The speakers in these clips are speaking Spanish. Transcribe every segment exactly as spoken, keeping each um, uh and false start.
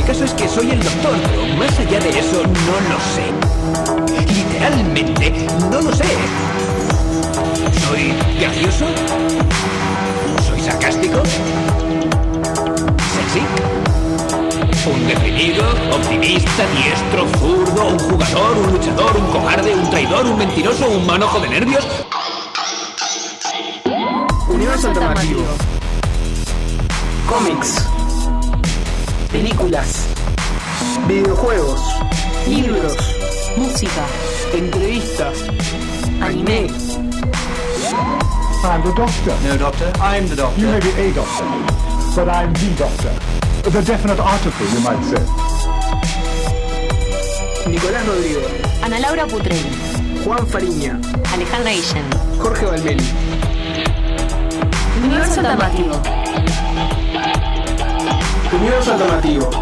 caso es que soy el doctor, pero más allá de eso no lo sé. Literalmente, no lo sé. ¿Soy gracioso? ¿Soy sarcástico? ¿Sexy? ¿Un deprimido? ¿Optimista? ¿Diestro? ¿Zurdo? ¿Un jugador? ¿Un luchador? ¿Un cobarde? ¿Un traidor? ¿Un mentiroso? ¿Un manojo de nervios? Universo alternativo. Cómics. Películas. Videojuegos. Libros. Música. Entrevistas. Anime. I'm the doctor. No, doctor. I'm the doctor. You may be a doctor, but I'm the doctor. The definite article, you might say. Nicolás Rodrigo. Ana Laura Putrelli. Juan Fariña. Alejandra Guillén. Jorge Valmeli. Universo alternativo. Universo alternativo.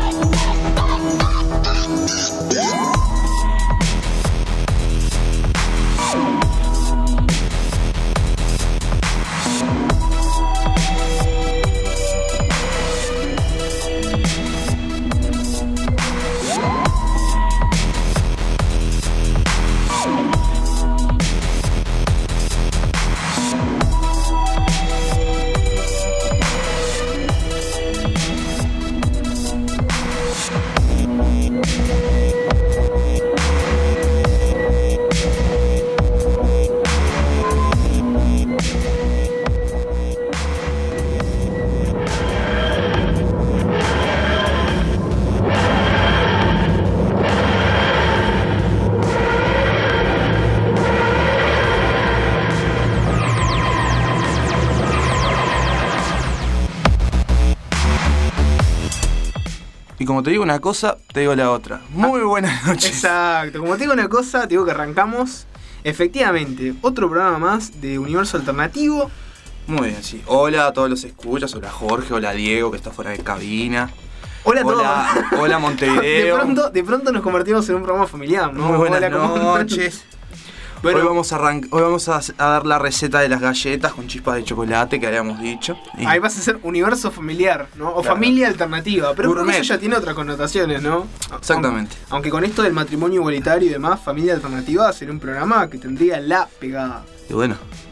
Como te digo una cosa, te digo la otra. Muy buenas noches. Exacto, como te digo una cosa, te digo que arrancamos. Efectivamente, otro programa más de Universo Alternativo. Muy bien, sí. Hola a todos los escuchas, hola Jorge, hola Diego, que está fuera de cabina. Hola a hola, todos. Hola Montevideo. De pronto, de pronto nos convertimos en un programa familiar, ¿no? Muy buenas hola, noches. Bueno, hoy vamos, a, arranc- hoy vamos a, a dar la receta de las galletas con chispas de chocolate que habíamos dicho. Y ahí vas a ser universo familiar, ¿no? O claro. Familia alternativa. Pero creo que Gourmet. eso ya tiene otras connotaciones, ¿no? Exactamente. Aunque, aunque con esto del matrimonio igualitario y demás, familia alternativa sería un programa que tendría la pegada. Y bueno,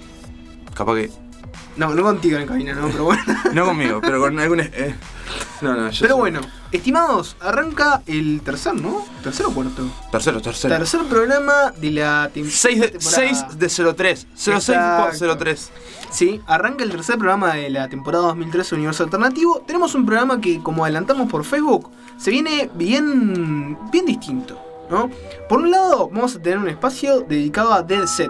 capaz que... No, no contigo en cabina, ¿no? Pero bueno. No conmigo, pero con algún... Eh, no, no, yo Pero soy- bueno, estimados, arranca el tercer, ¿no? ¿Tercer o cuarto? Tercero, tercero. Tercer programa de la tem- seis de, temporada. seis de cero tres. cero seis por cero tres. Sí, arranca el tercer programa de la temporada dos mil trece Universo Alternativo. Tenemos un programa que, como adelantamos por Facebook, se viene bien, bien distinto, ¿no? Por un lado, vamos a tener un espacio dedicado a Dead Set.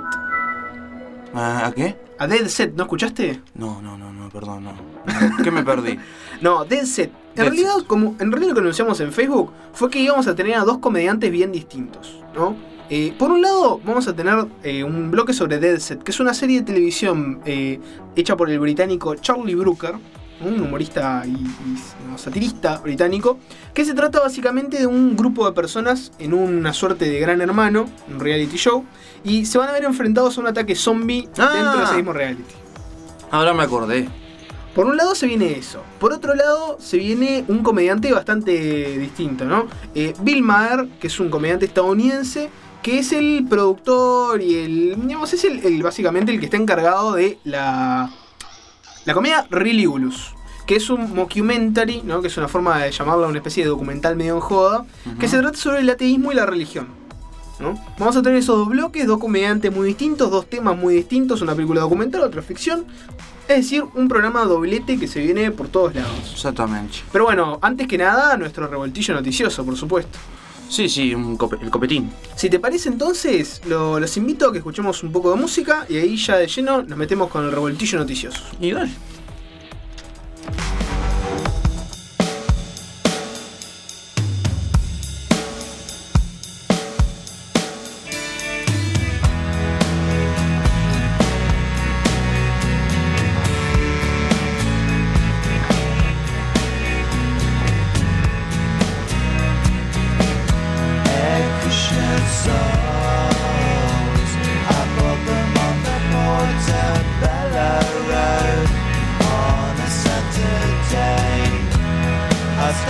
¿A qué? A Dead Set, ¿no escuchaste? No, no, no, no, perdón, no. no. ¿Qué me perdí? No, Dead Set. En Dead realidad, Set. como en realidad lo que anunciamos en Facebook fue que íbamos a tener a dos comediantes bien distintos, ¿no? Eh, por un lado, vamos a tener eh, un bloque sobre Dead Set, que es una serie de televisión eh, hecha por el británico Charlie Brooker, un humorista y, y no, satirista británico, que se trata básicamente de un grupo de personas en una suerte de Gran Hermano, un reality show, y se van a ver enfrentados a un ataque zombie Ah. dentro de ese mismo reality. Ahora me acordé. Por un lado se viene eso. Por otro lado se viene un comediante bastante distinto, ¿no? Eh, Bill Maher, que es un comediante estadounidense, que es el productor y el... digamos, es el, el básicamente el que está encargado de la... la comedia Really Ulus, que es un mockumentary, ¿no? Que es una forma de llamarla una especie de documental medio en joda, Uh-huh. que se trata sobre el ateísmo y la religión, ¿no? Vamos a tener esos dos bloques, dos comediantes muy distintos, dos temas muy distintos, una película documental, otra ficción. Es decir, un programa doblete que se viene por todos lados. Exactamente. Pero bueno, antes que nada, nuestro revoltillo noticioso, por supuesto. Sí, sí, un cope- el copetín. Si te parece entonces, lo- los invito a que escuchemos un poco de música y ahí ya de lleno nos metemos con el revoltillo noticioso. Y dale. Stop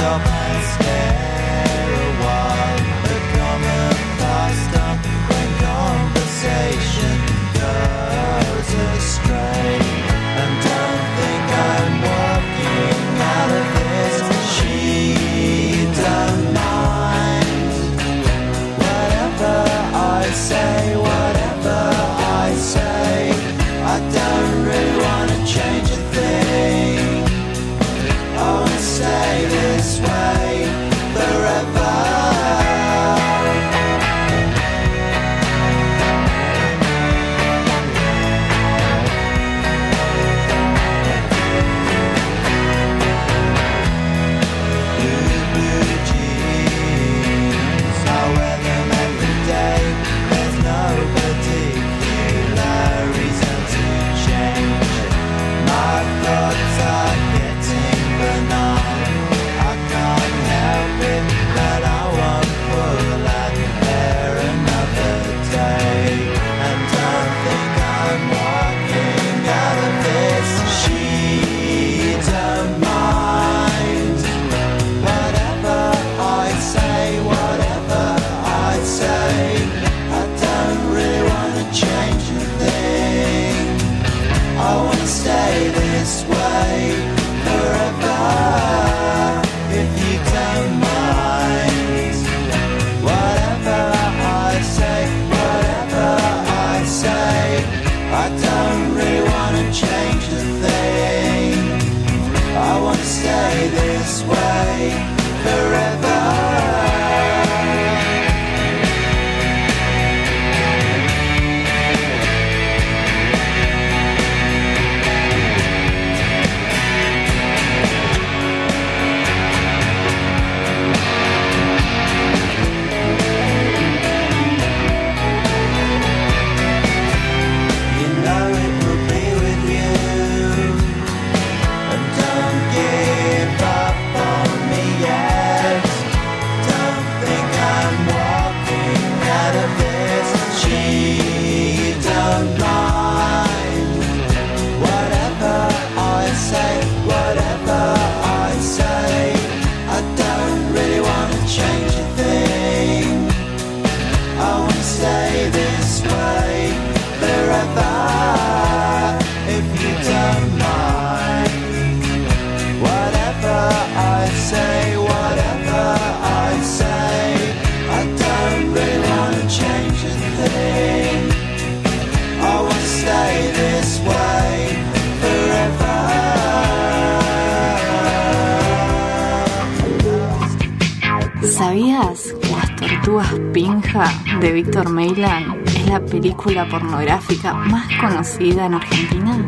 ¿Sabías que Las Tortugas Pinja de Víctor Meiland es la película pornográfica más conocida en Argentina?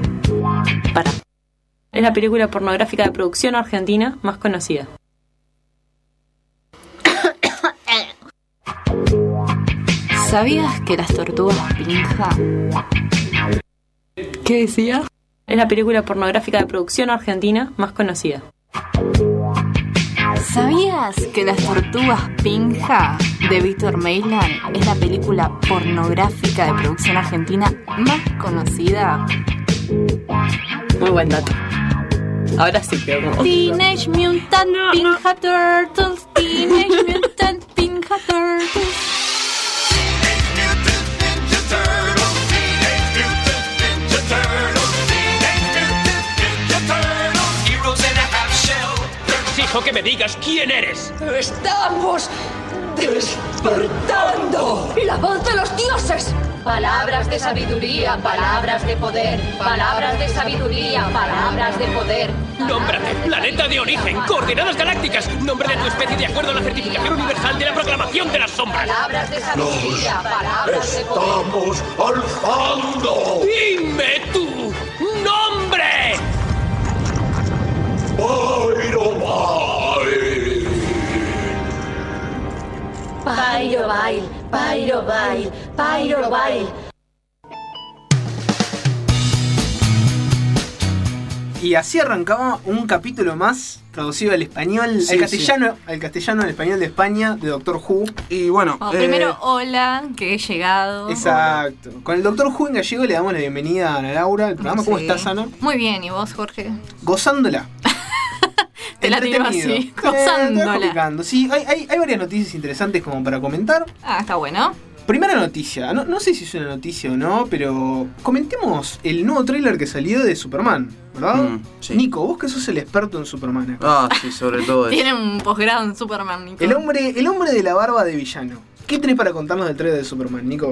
Para. Es la película pornográfica de producción argentina más conocida. ¿Sabías que Las Tortugas Pinja? ¿Qué decía? Es la película pornográfica de producción argentina más conocida. ¿Sabías que Las Tortugas Pinja de Víctor Meiland es la película pornográfica de producción argentina más conocida? Muy buen dato. Ahora sí creo como... Teenage Mutant Ninja Turtles, Teenage Mutant Ninja Turtles. Exijo que me digas quién eres. ¡Estamos despertando! ¡La voz de los dioses! Palabras de sabiduría, palabras de poder, palabras de sabiduría, palabras de poder. Nómbrate, planeta de origen, coordenadas galácticas, nombre de tu especie de acuerdo a la certificación universal de la proclamación de las sombras. Palabras de sabiduría, palabras de poder. ¡Estamos alzando! ¡Dime tu nombre! Pyrovile, Pyrovile, Pyrovile. Y así arrancaba un capítulo más traducido al español, Sí, al castellano, sí. al castellano, al español de España, de Doctor Who. Y bueno, Bueno, eh, primero, hola, que he llegado. Exacto. Con el Doctor Who en gallego le damos la bienvenida a Ana Laura al programa. ¿Cómo Sí. estás, Ana? Muy bien, ¿y vos, Jorge? Gozándola. Te Te la tiró entretenido. así, Eh, gozándola. te vas picando. Sí, hay, hay, hay varias noticias interesantes como para comentar. Ah, está bueno. Primera noticia, no, no sé si es una noticia o no, pero comentemos el nuevo tráiler que salió de Superman, ¿verdad? Mm, sí. Nico, vos que sos el experto en Superman acá. Ah, sí, sobre todo eso. Tiene un posgrado en Superman, Nico. El hombre, el hombre de la barba de villano. ¿Qué tenés para contarnos del trailer de Superman, Nico?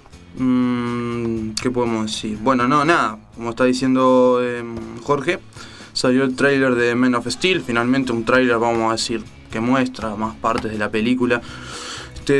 Mm, ¿Qué podemos decir? Bueno, no, nada. Como está diciendo eh, Jorge, salió el tráiler de Man of Steel. Finalmente un tráiler, vamos a decir, que muestra más partes de la película. Este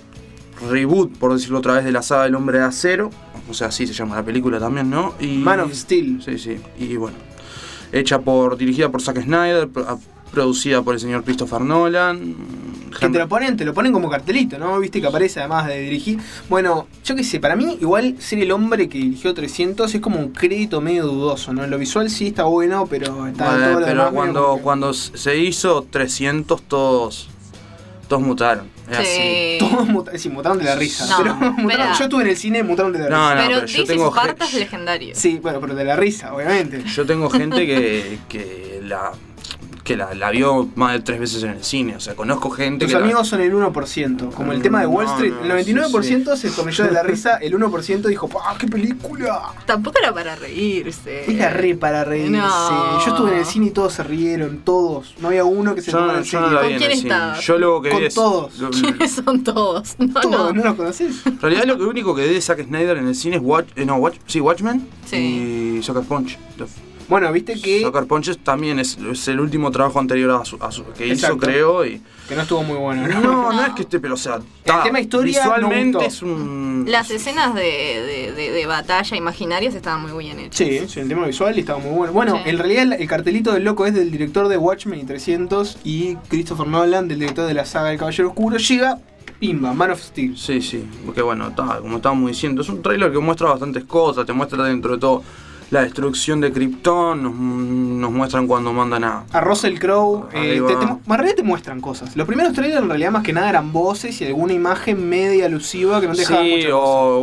reboot, por decirlo otra vez, de la saga del Hombre de Acero. O sea, así se llama la película también, ¿no? Y, Man of Steel. Sí, sí. Y bueno, hecha por, dirigida por Zack Snyder, pro- producida por el señor Christopher Nolan. Que te lo ponen, te lo ponen como cartelito, ¿no? Viste que aparece además de dirigir. Bueno, yo qué sé, para mí igual ser el hombre que dirigió trescientos es como un crédito medio dudoso, ¿no? En lo visual sí está bueno, pero está Bueno, todo lo pero demás medio cuando, como que- cuando se hizo trescientos, todos, todos mutaron. Es así. Sí. Todos muta- sí, mutaron de la risa. No, pero mutaron- espera. yo estuve en el cine, mutaron de la No, risa. no, pero pero yo dice tengo ge- Esparta es legendario. Sí, bueno, pero de la risa, obviamente. Yo tengo gente que, que la que la, la vio más de tres veces en el cine. O sea, conozco gente Tus que la- amigos son el uno por ciento, como el tema de Wall No, Street. no, El noventa y nueve por ciento sí, se estornilló de la risa, el uno por ciento dijo, ¡ah, qué película! Tampoco era para reírse. Es la re para reírse. No. Yo estuve en el cine y todos se rieron, todos. No había uno que se Yo tomara no, en yo no serio. la vi ¿Con en quién el cine. estabas? Yo luego que Con vi es- todos. lo- ¿Quiénes son todos? No, Todos, no. ¿no los conocés? En realidad lo único que vi de Zack Snyder en el cine es Watch, eh, no, Watch, sí, Watchmen Sí. y Sucker Punch. Bueno, viste que, Sucker Punch es- también es, es el último trabajo anterior a su, a su- que Exacto. hizo, creo. Y, que no estuvo muy bueno, ¿no? no, no es que esté, pero o sea, ta, tema historia no visualmente gustó. es un... Las escenas de, de, de, de batalla imaginarias estaban muy bien hechas. Sí, sí, el tema visual estaba muy bueno. Bueno, Sí. en realidad el, el cartelito del loco es del director de Watchmen y trescientos y Christopher Nolan, del director de la saga del Caballero Oscuro. Llega, pimba, Man of Steel. Sí, sí, porque bueno, ta, como estábamos diciendo, es un tráiler que muestra bastantes cosas, te muestra dentro de todo la destrucción de Krypton, nos, nos muestran cuando mandan a... A Russell Crowe, eh, Arriba. te, te, en realidad te muestran cosas. Los primeros trailers en realidad más que nada eran voces y alguna imagen media alusiva que no te dejaba Sí, mucha cosa. o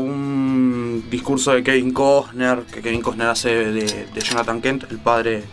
un discurso de Kevin Costner, que Kevin Costner hace de, de Jonathan Kent, el padre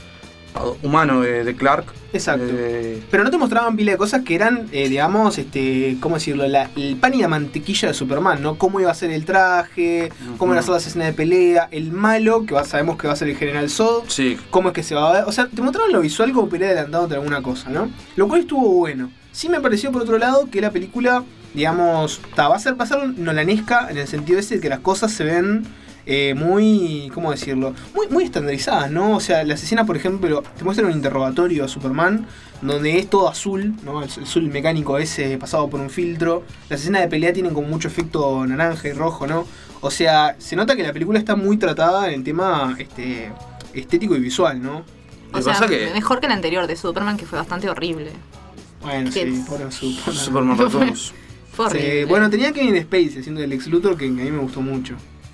humano de, de Clark. Exacto. Eh, Pero no te mostraban pila de cosas que eran, eh, digamos, este, ¿cómo decirlo? La- el pan y la mantequilla de Superman, ¿no? Cómo iba a ser el traje, cómo iban a ser las escenas de pelea, el malo, que va- sabemos que va a ser el General Zod, sí, cómo es que se va a ver. O sea, te mostraron lo visual como pelea adelantado entre alguna cosa, ¿no? Lo cual estuvo bueno. Sí me pareció, por otro lado, que la película, digamos, ta, va a ser, va a ser nolanesca en el sentido ese de que las cosas se ven eh, muy, ¿cómo decirlo? Muy, muy estandarizadas, ¿no? O sea, las escenas, por ejemplo, te muestran un interrogatorio a Superman donde es todo azul, ¿no? El, el azul mecánico ese pasado por un filtro. Las escenas de pelea tienen como mucho efecto naranja y rojo, ¿no? O sea, se nota que la película está muy tratada en el tema este, estético y visual, ¿no? O Me sea, pasa que- mejor que la anterior de Superman, que fue bastante horrible. Bueno, Que- sí, pobre Superman. Superman Returns. Fue horrible. Sí, bueno, tenía Kevin Spacey haciendo el Lex Luthor que a mí me gustó mucho.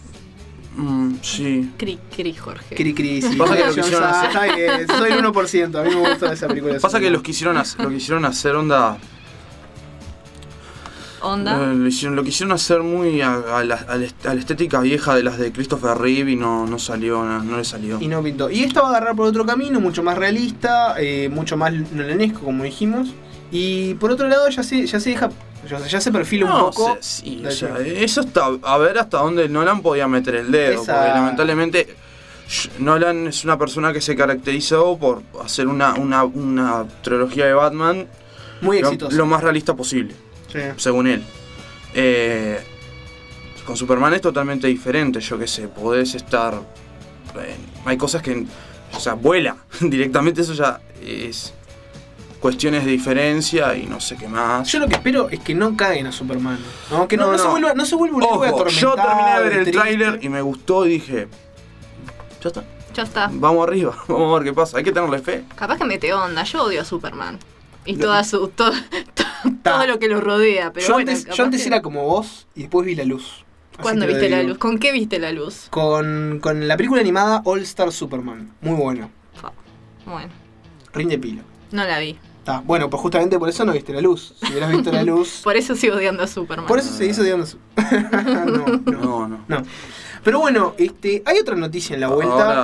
Mm, sí. Cri, cri, Jorge. Cri Cri, sí. Pasa que lo John quisieron Sa- hacer- está bien, soy el uno por ciento, a mí me gusta esa película. de Pasa que Superman. los quisieron hacer, lo quisieron hacer onda... Onda. eh, lo, hicieron, lo quisieron hacer muy a, a la, a la est- a la estética vieja de las de Christopher Reeve y no, no salió, no, no le salió. Y no pintó. Y esta va a agarrar por otro camino, mucho más realista, eh, mucho más nolanesco, como dijimos. Y por otro lado, ya se, ya se deja. Ya, ya se perfila un No, poco. se- sí, de- o sea, eso está a ver hasta dónde Nolan podía meter el dedo, Esa- porque lamentablemente sh- Nolan es una persona que se caracterizó por hacer una, una, una trilogía de Batman muy lo, exitoso. lo más realista posible, Sí. según él. Eh, con Superman es totalmente diferente, yo qué sé, podés estar... eh, hay cosas que... O sea, vuela directamente, eso ya es cuestiones de diferencia y no sé qué más. Yo lo que espero es que no caguen a Superman. ¿no? Que no, No, no se no. vuelva, no se vuelva un héroe Ojo, atormentado. yo terminé de ver el triste. tráiler y me gustó y dije, ya está, Ya está. vamos arriba, vamos a ver qué pasa, hay que tenerle fe. Capaz que mete onda. Yo odio a Superman. Y toda su, todo, todo lo que lo rodea. Pero yo bueno, antes, capaz yo antes que- era como vos y después vi la luz. Así ¿Cuándo te lo viste la digo. luz? ¿Con qué viste la luz? Con, con la película animada All Star Superman. Muy bueno. Fa. Bueno, Rinde pila. no la vi. Está. Bueno, pues justamente por eso no viste la luz. Si hubieras visto la luz. Por eso sigo odiando a Superman. Por eso se hizo odiando su. no, no, No, no. no. Pero bueno, este, hay otra noticia en la vuelta. Ahora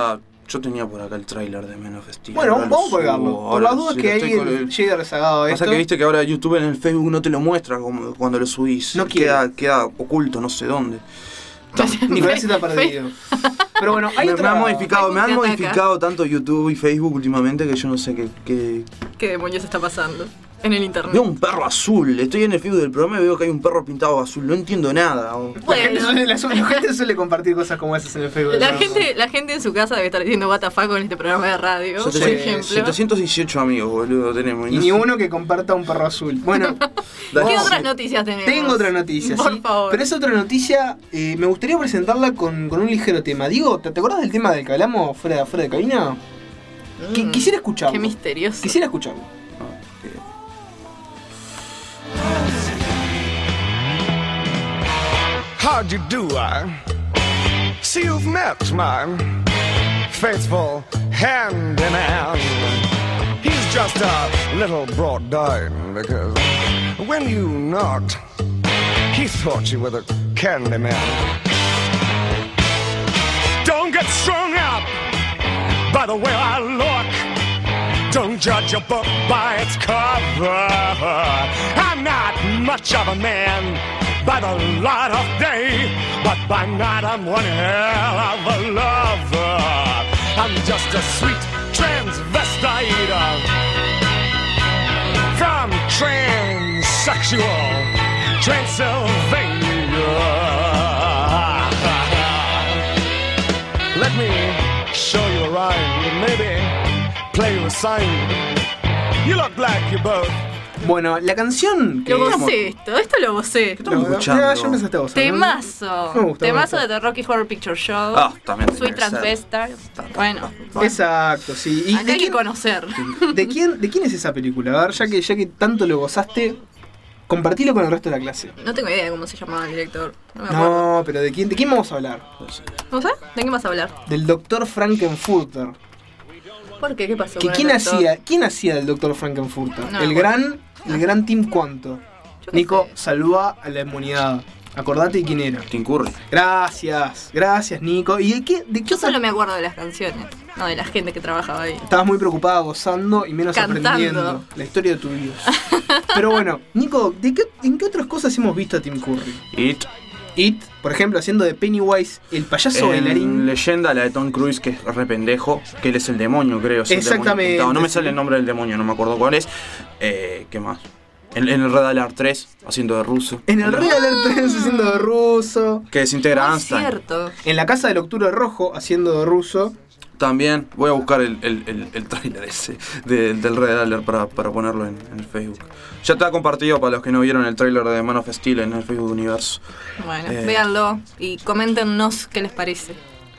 Yo tenía por acá el tráiler de Man of Steel. Bueno, ahora vamos a lo colgarlo. subo, Por ahora las dudas sí que lo estoy con alguien el- llegue rezagado a Pasa esto. que viste que ahora YouTube en el Facebook no te lo muestra como cuando lo subís. No quiere. queda, queda oculto, no sé dónde. Nicolás está perdido. Pero bueno, hay me, otra... me han modificado, me han Facebook te ataca. modificado tanto YouTube y Facebook últimamente que yo no sé qué. qué... ¿Qué demonios está pasando en el internet? Veo un perro azul. Estoy en el Facebook del programa y veo que hay un perro pintado azul. No entiendo nada. o- La gente, Bueno. suele, la, su- la gente suele compartir cosas como esas en el Facebook. La ¿no? gente, la gente en su casa debe estar diciendo what the fuck con este programa de radio, por setecientos ejemplo. setecientos dieciocho amigos, boludo, tenemos. Y no ni sé- uno que comparta un perro azul. Bueno, ¿Qué vamos- otras noticias tenemos? Tengo otra noticia, Por sí. favor. Pero esa otra noticia eh, me gustaría presentarla con, con un ligero tema. Digo, ¿te, te acordás del tema del que hablamos fuera, fuera de cabina? Qui- Mm, quisiera escucharlo. Qué misterioso. Quisiera escucharlo. How'd you do, I see you've met my faithful hand-in-hand. He's just a little brought down because when you knocked, he thought you were the candy man. Don't get strung up by the way I look. Don't judge a book by its cover. I'm not much of a man by the light of day, but by night I'm one hell of a lover. I'm just a sweet transvestite from transsexual Transylvania. Let me show you a rhyme and maybe play you a sign. You look like you both. Bueno, la canción que... Lo vocé esto, esto lo vocé. Estamos No, escuchando. ya- ya empezaste a vos, ¿no? Temazo. Me gusta, me Temazo gusta. de The Rocky Horror Picture Show. Ah, también tiene Sweet que ser. Transvestite. Bueno, Exacto, sí. ¿Y acá de hay que quién, conocer. de, quién, ¿De quién es esa película? A ver, ya que, ya que tanto lo gozaste, compartilo con el resto de la clase. No tengo idea de cómo se llamaba el director. No me acuerdo. No, pero ¿de quién, ¿de quién vamos a hablar? ¿No sabes? ¿De qué vas a hablar? Del doctor Frankenfurter. ¿Por qué? ¿Qué pasó? ¿Que con quién, el doctor? hacía, ¿Quién hacía del doctor Frankenfurter? No, el, bueno. gran, el gran Tim Cuanto. Yo qué Nico, sé. salva a la inmunidad. Acordate de quién era. Tim Curry. Gracias, gracias Nico. ¿Y de qué, de qué Yo otra- solo me acuerdo de las canciones, no de la gente que trabajaba ahí. Estabas muy preocupada gozando y menos Cantando. aprendiendo la historia de tu vida. Pero bueno, Nico, ¿de qué, ¿en qué otras cosas hemos visto a Tim Curry? It. It, por ejemplo, haciendo de Pennywise el payaso En bailarín. leyenda, la de Tom Cruise, que es re pendejo, que él es el demonio, creo. es el demonio Exactamente, pintado. No me sí. sale el nombre del demonio, no me acuerdo cuál es. Eh, ¿Qué más? En, en el Red Alert tres, haciendo de ruso. En el Red Alert tres haciendo de ruso. Que desintegra a Muy Einstein. cierto. En la casa del Octubre Rojo haciendo de ruso. También voy a buscar el, el, el, el tráiler ese de- del Red Alert para, para ponerlo en, en el Facebook. Ya está compartido para los que no vieron el tráiler de Man of Steel en el Facebook Universo. Bueno, Eh. véanlo y coméntenos qué les parece.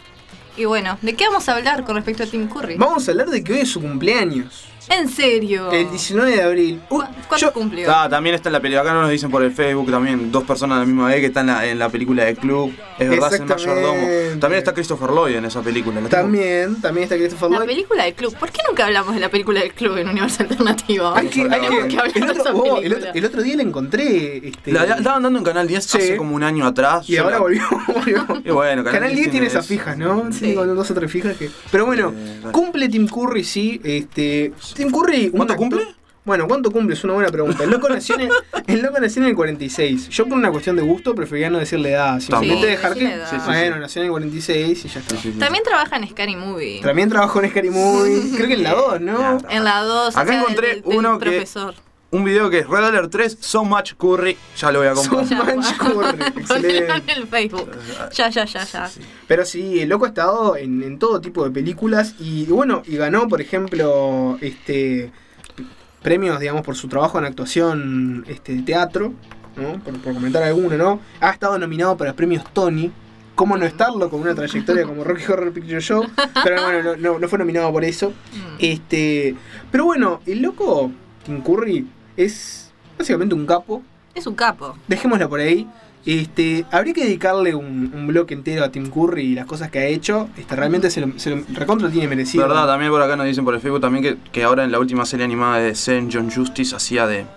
Y bueno, ¿de qué vamos a hablar con respecto a Tim Curry? Vamos a hablar de que hoy es su cumpleaños. ¿En serio? El diecinueve de abril. Uh, ¿Cu- ¿Cuánto yo- cumplió? Ah, también está en la película, acá nos dicen por el Facebook también, dos personas de la misma vez que están en la, en la película de Club. Es verdad, es el mayordomo. Exactamente. También está Christopher Lloyd en esa película. la tengo- También, también está Christopher La Lloyd. película del club. ¿Por qué nunca hablamos de la película del club en Universo Alternativo? Hay que, hay Tenemos que- que hablar el, de otro, esa oh, el, película. otro, el otro día le encontré. Este, La, la estaban dando en Canal diez Sí. hace como un año atrás. y Yo ahora la- volvió. volvió. Y bueno, Canal diez tiene esas eso. fijas, ¿no? Sí. Sí, con dos o tres fijas que. Pero bueno, Eh, dale. cumple Tim Curry, sí. Este, Tim Curry. un ¿Cuánto actor- cumple? Bueno, ¿cuánto cumple? Es una buena pregunta. El loco nació en el, el, loco nació en el cuarenta y seis. Yo por una cuestión de gusto prefería no decirle edad. Simplemente Sí, dejar que. decirle edad. Sí, sí, bueno, sí. nació en el cuarenta y seis y ya está. Sí, sí, sí. También trabaja en Scary Movie. También trabajó en Scary Movie. Creo que en la dos, ¿no? En la dos. Acá encontré uno que- profesor. Un video que es Red Alert tres, So Much Curry. Ya lo voy a So comprar. much Curry. Ponelo Excelente. en el Facebook. Ya, ya, ya, ya. Pero sí, el loco ha estado en, en todo tipo de películas y bueno, y ganó, por ejemplo, este premios, digamos, por su trabajo en actuación este, de teatro, ¿no? Por, por comentar alguno, ¿no? Ha estado nominado para premios Tony. ¿Cómo no estarlo con una trayectoria como Rocky Horror Picture Show? Pero bueno, no, no, no fue nominado por eso. Este, pero bueno, el loco Tim Curry es básicamente un capo. Es un capo. Dejémoslo por ahí. Este, habría que dedicarle un, un bloque entero a Tim Curry y las cosas que ha hecho. Este, realmente se lo, se lo recontra tiene merecido. Verdad, también por acá nos dicen por el Facebook también que, que ahora en la última serie animada de Zen, John Justice hacía de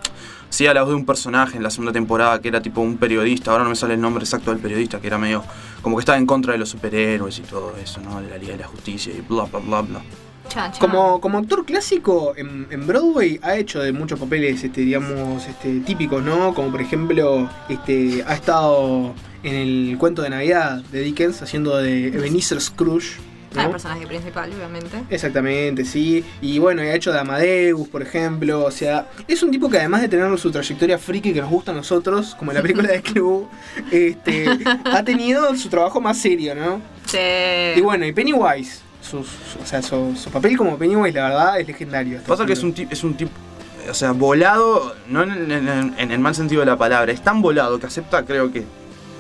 hacía la voz de un personaje en la segunda temporada que era tipo un periodista, ahora no me sale el nombre exacto del periodista, que era medio como que estaba en contra de los superhéroes y todo eso, ¿no? De la Liga de la Justicia y bla bla bla bla. Chan, chan. Como, como actor clásico en, en Broadway ha hecho de muchos papeles, este, digamos, este, típicos, ¿no? Como por ejemplo, este, ha estado en el cuento de Navidad de Dickens haciendo de Ebenezer Scrooge, ¿no? Ah, el personaje principal, obviamente. Exactamente, sí. Y bueno, ha hecho de Amadeus, por ejemplo. O sea, es un tipo que además de tener su trayectoria friki que nos gusta a nosotros, como en la película de Club, este, ha tenido su trabajo más serio, ¿no? Sí. Y bueno, y Pennywise, su, su- o sea, su, su papel como Pennywise, la verdad, es legendario. Pasa que es un tipo, es un tipo, o sea, volado, no en, en- en el mal sentido de la palabra, es tan volado que acepta, creo que,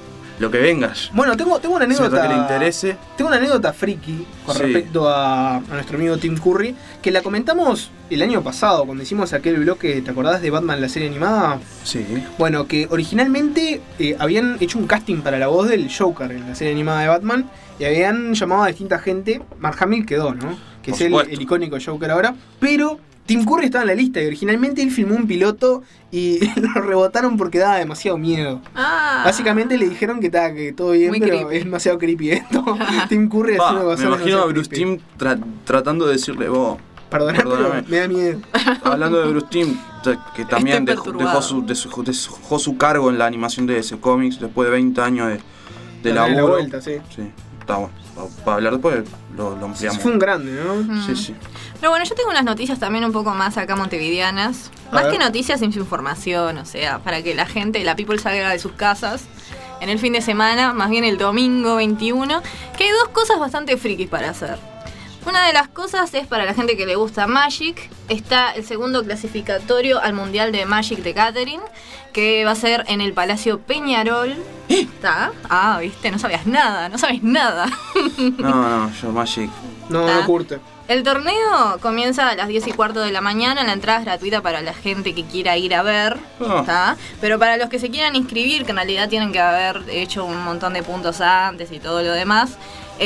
lo que vengas. Bueno, tengo, tengo una Si anécdota. que le interese. Tengo una anécdota friki con Sí. respecto a, a nuestro amigo Tim Curry, que la comentamos el año pasado, cuando hicimos aquel bloque, ¿te acordás de Batman, la serie animada? Sí. Bueno, que originalmente eh, habían hecho un casting para la voz del Joker en la serie animada de Batman y habían llamado a distinta gente. Mark Hamill quedó, ¿no? Que Por es el, supuesto. el icónico Joker ahora. Pero Tim Curry estaba en la lista y originalmente él filmó un piloto y lo rebotaron porque daba demasiado miedo. Ah. Básicamente le dijeron que, ta, que todo bien, Muy pero creepy. es demasiado creepy esto. Tim Curry Pa, haciendo me cosas imagino a demasiado Bruce creepy. Timm tra- tratando de decirle, vos, Perdóname, pero perdóname. me da miedo. hablando de Bruce Timm, te- que también Estoy dejó, perturbado. dejó, su, de su- dejó su cargo en la animación de D C Comics después de veinte años de, de Darle la laburo. vuelta, sí. Sí, está bueno. Pa- Para hablar después lo, lo ampliamos. Fue un grande, ¿no? Sí, sí. Pero bueno, yo tengo unas noticias también un poco más acá montevideanas. A Más ver. que noticias, es información, o sea, para que la gente, la people salga de sus casas en el fin de semana, más bien el domingo veintiuno, que hay dos cosas bastante frikis para hacer. Una de las cosas es para la gente que le gusta Magic, está el segundo clasificatorio al Mundial de Magic de Gathering, que va a ser en el Palacio Peñarol. ¿Está? Ah, viste, no sabías nada, no sabes nada. No, no, yo Magic. No, ¿Está? no curte. El torneo comienza a las diez y cuarto de la mañana, la entrada es gratuita para la gente que quiera ir a ver, Ah. ¿tá? Pero para los que se quieran inscribir, que en realidad tienen que haber hecho un montón de puntos antes y todo lo demás,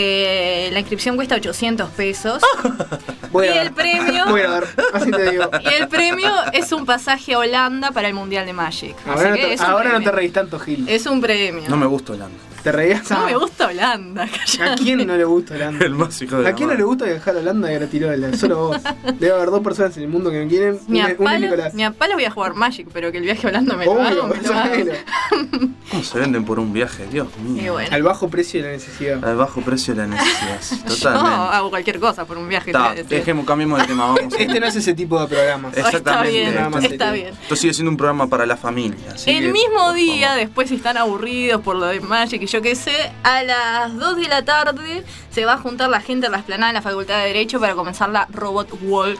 eh, la inscripción cuesta ochocientos pesos. Voy Y a ver. el premio- Voy a ver, así te digo. Y el premio es un pasaje a Holanda para el Mundial de Magic. Así Ahora, no que te, es un ahora no premio. te reís tanto, Gil. Es un premio. No me gusta Holanda. Te reías a... No me gusta Holanda, callate. ¿A quién no le gusta Holanda? El más hijo de ¿A la quién no madre. le gusta viajar a Holanda y a Gratirola? Solo vos. Debe haber dos personas en el mundo que me quieren. Ni Una, a, una es palo, Nicolás. ni a palo voy a jugar Magic, pero que el viaje a Holanda me lo hago, Obvio, me lo hago. sabelo. ¿Cómo se venden por un viaje? Dios mío. Y bueno. Al bajo precio de la necesidad. Al bajo precio de la necesidad. sí, Yo Totalmente. hago cualquier cosa por un viaje. Está, te voy a decir. dejemos, cambiemos de tema. Vamos. Este no es ese tipo de programa. Oh, está Exactamente. bien, nada más está serio. bien. Esto sigue siendo un programa para la familia. así El que, mismo por día, favor. después si están aburridos por lo de Magic y yo qué sé, a las dos de la tarde se va a juntar la gente a la explanada de la Facultad de Derecho para comenzar la Robot Walk.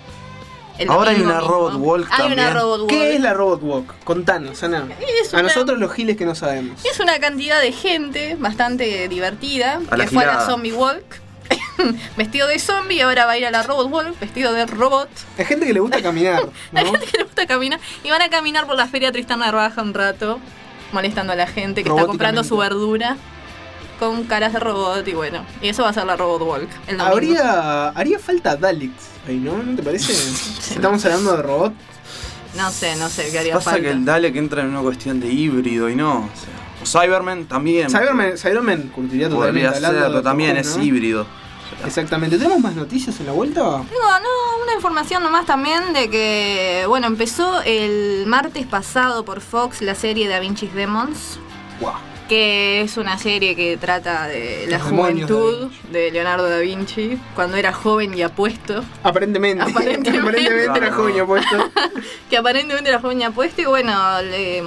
El Ahora hay domingo una mismo. Robot Walk Hay también. una Robot Walk. ¿Qué es la Robot Walk? Contanos, Ana. Es A una- nosotros los giles que no sabemos. Es una cantidad de gente bastante divertida A la que fue a la girada. Zombie Walk vestido de zombie y ahora va a ir a la Robot Walk vestido de robot. Hay gente que le gusta caminar, Hay ¿no? gente que le gusta caminar y van a caminar por la feria Tristán Narvaja un rato, molestando a la gente que está comprando su verdura con caras de robot y bueno, y eso va a ser la Robot Walk. El domingo. Habría, haría falta Daleks ahí, ¿no? ¿No te parece? Si estamos hablando de robot. No sé, no sé qué haría Pasa falta. que el Dalek entra en una cuestión de híbrido y no. O, sea, o Cyberman también. Cyberman, Cyberman curtiría totalmente. Podría ser, hablando de pero también Doctor es Who, ¿no? híbrido. Exactamente. ¿Tenemos más noticias en la vuelta? Digo, no, una información nomás también de que, bueno, empezó el martes pasado por Fox la serie Da Vinci's Demons. Wow. Que es una serie que trata de la Los demonios de Da juventud de Leonardo da Vinci, cuando era joven y apuesto. Aparentemente. Aparentemente. Aparentemente era joven y apuesto. Que aparentemente era joven y apuesto y bueno, le, mm,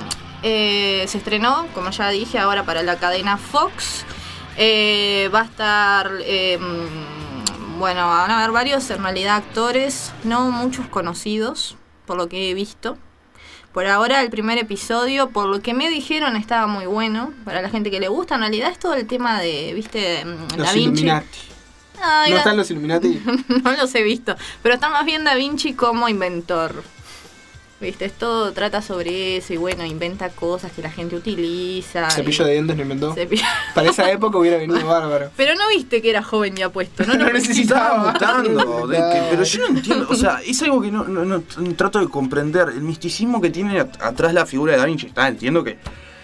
eh, se estrenó, como ya dije, ahora para la cadena Fox. Eh, va a estar, eh, mm, bueno, van a haber varios en realidad actores, no muchos conocidos, por lo que he visto. Por ahora el primer episodio, por lo que me dijeron, estaba muy bueno. Para la gente que le gusta, en realidad es todo el tema de, viste, mm, Los Da Vinci. Illuminati. Ay, ¿No Da- están los Illuminati? no los he visto, pero está más bien Da Vinci como inventor. ¿Viste? Todo trata sobre eso y bueno, inventa cosas que la gente utiliza. Cepillo y... de dientes lo inventó. Cepillo... Para esa época hubiera venido bárbaro. Pero no viste que era joven y apuesto, ¿no? No, no necesitaba. Mutando, de que- pero yo no entiendo, o sea, es algo que no, no, no trato de comprender. El misticismo que tiene at- atrás la figura de Da Vinci. Está, entiendo que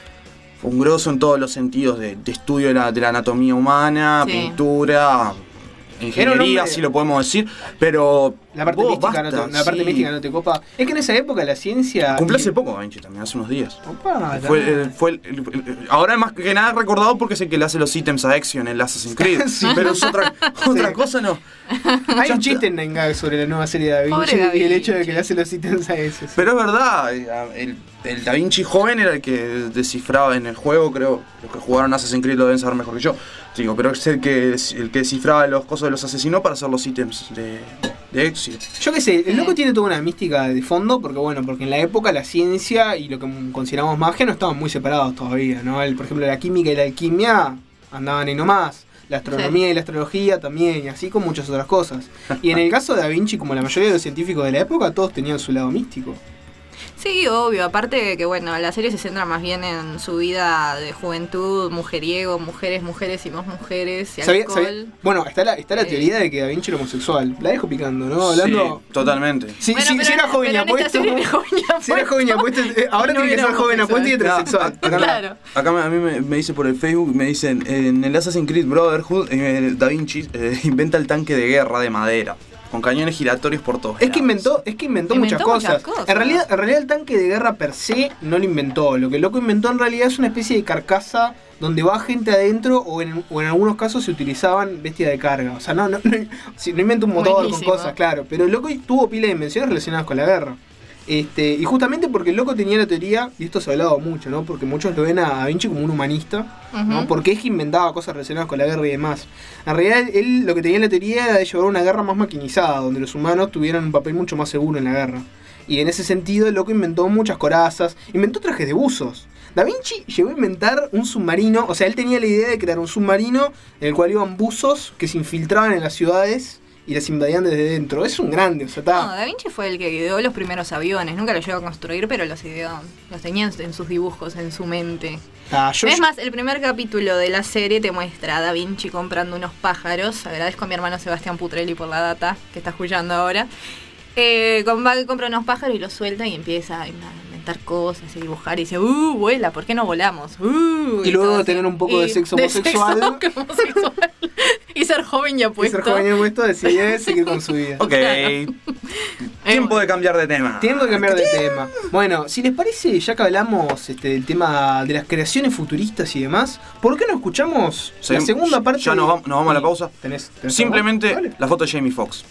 fue un grosso en todos los sentidos de, de estudio de la, de la anatomía humana, Sí. pintura, ingeniería, hombre- si lo podemos decir, pero La parte, vos, mística, basta, no te, la parte sí. mística no te copa. Es que en esa época la ciencia... Cumplió y- hace poco Da Vinci también, hace unos días. Opa, Fue, también. el- fue el- el- el- ahora más que nada recordado porque es el que le hace los ítems a Ezio en el Assassin's Creed. Sí. Pero es otra, otra cosa, no. Hay un chiste en Nine Gag sobre la nueva serie de Da Vinci Pobre Da y el hecho de Vinci. que le hace los ítems a ese. sí. Pero es verdad, el, el Da Vinci joven era el que descifraba en el juego, creo. Los que jugaron Assassin's Creed lo deben saber mejor que yo. Digo, pero es el que, el que descifraba los cosas de los asesinos para hacer los ítems de, de Ezio. Yo qué sé, el loco tiene toda una mística de fondo, porque bueno, porque en la época la ciencia y lo que consideramos magia no estaban muy separados todavía, ¿no? El, por ejemplo, la química y la alquimia andaban ahí nomás. La astronomía Sí. y la astrología también, y así con muchas otras cosas. Y en el caso de Da Vinci, como la mayoría de los científicos de la época, todos tenían su lado místico. Sí, obvio. Aparte de que, bueno, la serie se centra más bien en su vida de juventud, mujeriego, mujeres, mujeres y más mujeres y ¿Sabía- alcohol. sabía- Bueno, está la, está la Eh. teoría de que Da Vinci era homosexual. La dejo picando, ¿no? Hablando... Sí, totalmente. Si, Bueno, si- pero si era en- joven y pero en esta apuesto... serie era joven y Si era apuesto. joven y apuesto, eh, ahora No tiene que era ser joven apuesto y homosexual. heterosexual. Acá, Claro. acá me- a mí me, me dice por el Facebook, me dicen, en el Assassin's Creed Brotherhood, eh, Da Vinci eh, inventa el tanque de guerra de madera, con cañones giratorios por todos Es que lados. inventó, es que inventó, Inventó muchas, muchas cosas. cosas. En realidad, en realidad el tanque de guerra per se no lo inventó. Lo que el loco inventó en realidad es una especie de carcasa donde va gente adentro o en, o en algunos casos se utilizaban bestias de carga. O sea, no, no, no, sí, no inventó un motor Buenísimo. con cosas, claro. Pero el loco tuvo pila de invenciones relacionadas con la guerra. Este, y justamente porque el loco tenía la teoría, y esto se ha hablado mucho, ¿no? Porque muchos lo ven a Da Vinci como un humanista, ¿no? Ujú. Porque es que inventaba cosas relacionadas con la guerra y demás. En realidad, él lo que tenía en la teoría era de llevar una guerra más maquinizada, donde los humanos tuvieran un papel mucho más seguro en la guerra. Y en ese sentido, el loco inventó muchas corazas, inventó trajes de buzos. Da Vinci llegó a inventar un submarino, o sea, él tenía la idea de crear un submarino en el cual iban buzos que se infiltraban en las ciudades y las invadían desde dentro. Es un grande, o sea, está... No, Da Vinci fue el que ideó los primeros aviones. Nunca los llegó a construir, pero los ideó. Los tenía en- en sus dibujos, en su mente. Ah, yo- Es más, el primer capítulo de la serie te muestra a Da Vinci comprando unos pájaros. Agradezco a mi hermano Sebastián Putrelli por la data que está escuchando ahora. Eh, com- va, compra unos pájaros y los suelta y empieza a inventar cosas y dibujar y dice, uh, vuela, ¿por qué no volamos? Uh, Y luego todo de así. tener un poco de Y sexo de homosexual. sexo homosexual. Y ser joven y y apuesto. ser joven y puesto decidió seguir con su vida. Ok, tiempo de cambiar de tema. Tengo que cambiar de tema. Bueno, si les parece, ya que hablamos este, del tema de las creaciones futuristas y demás, ¿por qué no escuchamos la Seguimos- segunda parte? Ya nos vamos, nos vamos a la pausa. ¿Tenés, tenés Simplemente algo? Dale. la foto de Jamie Foxx.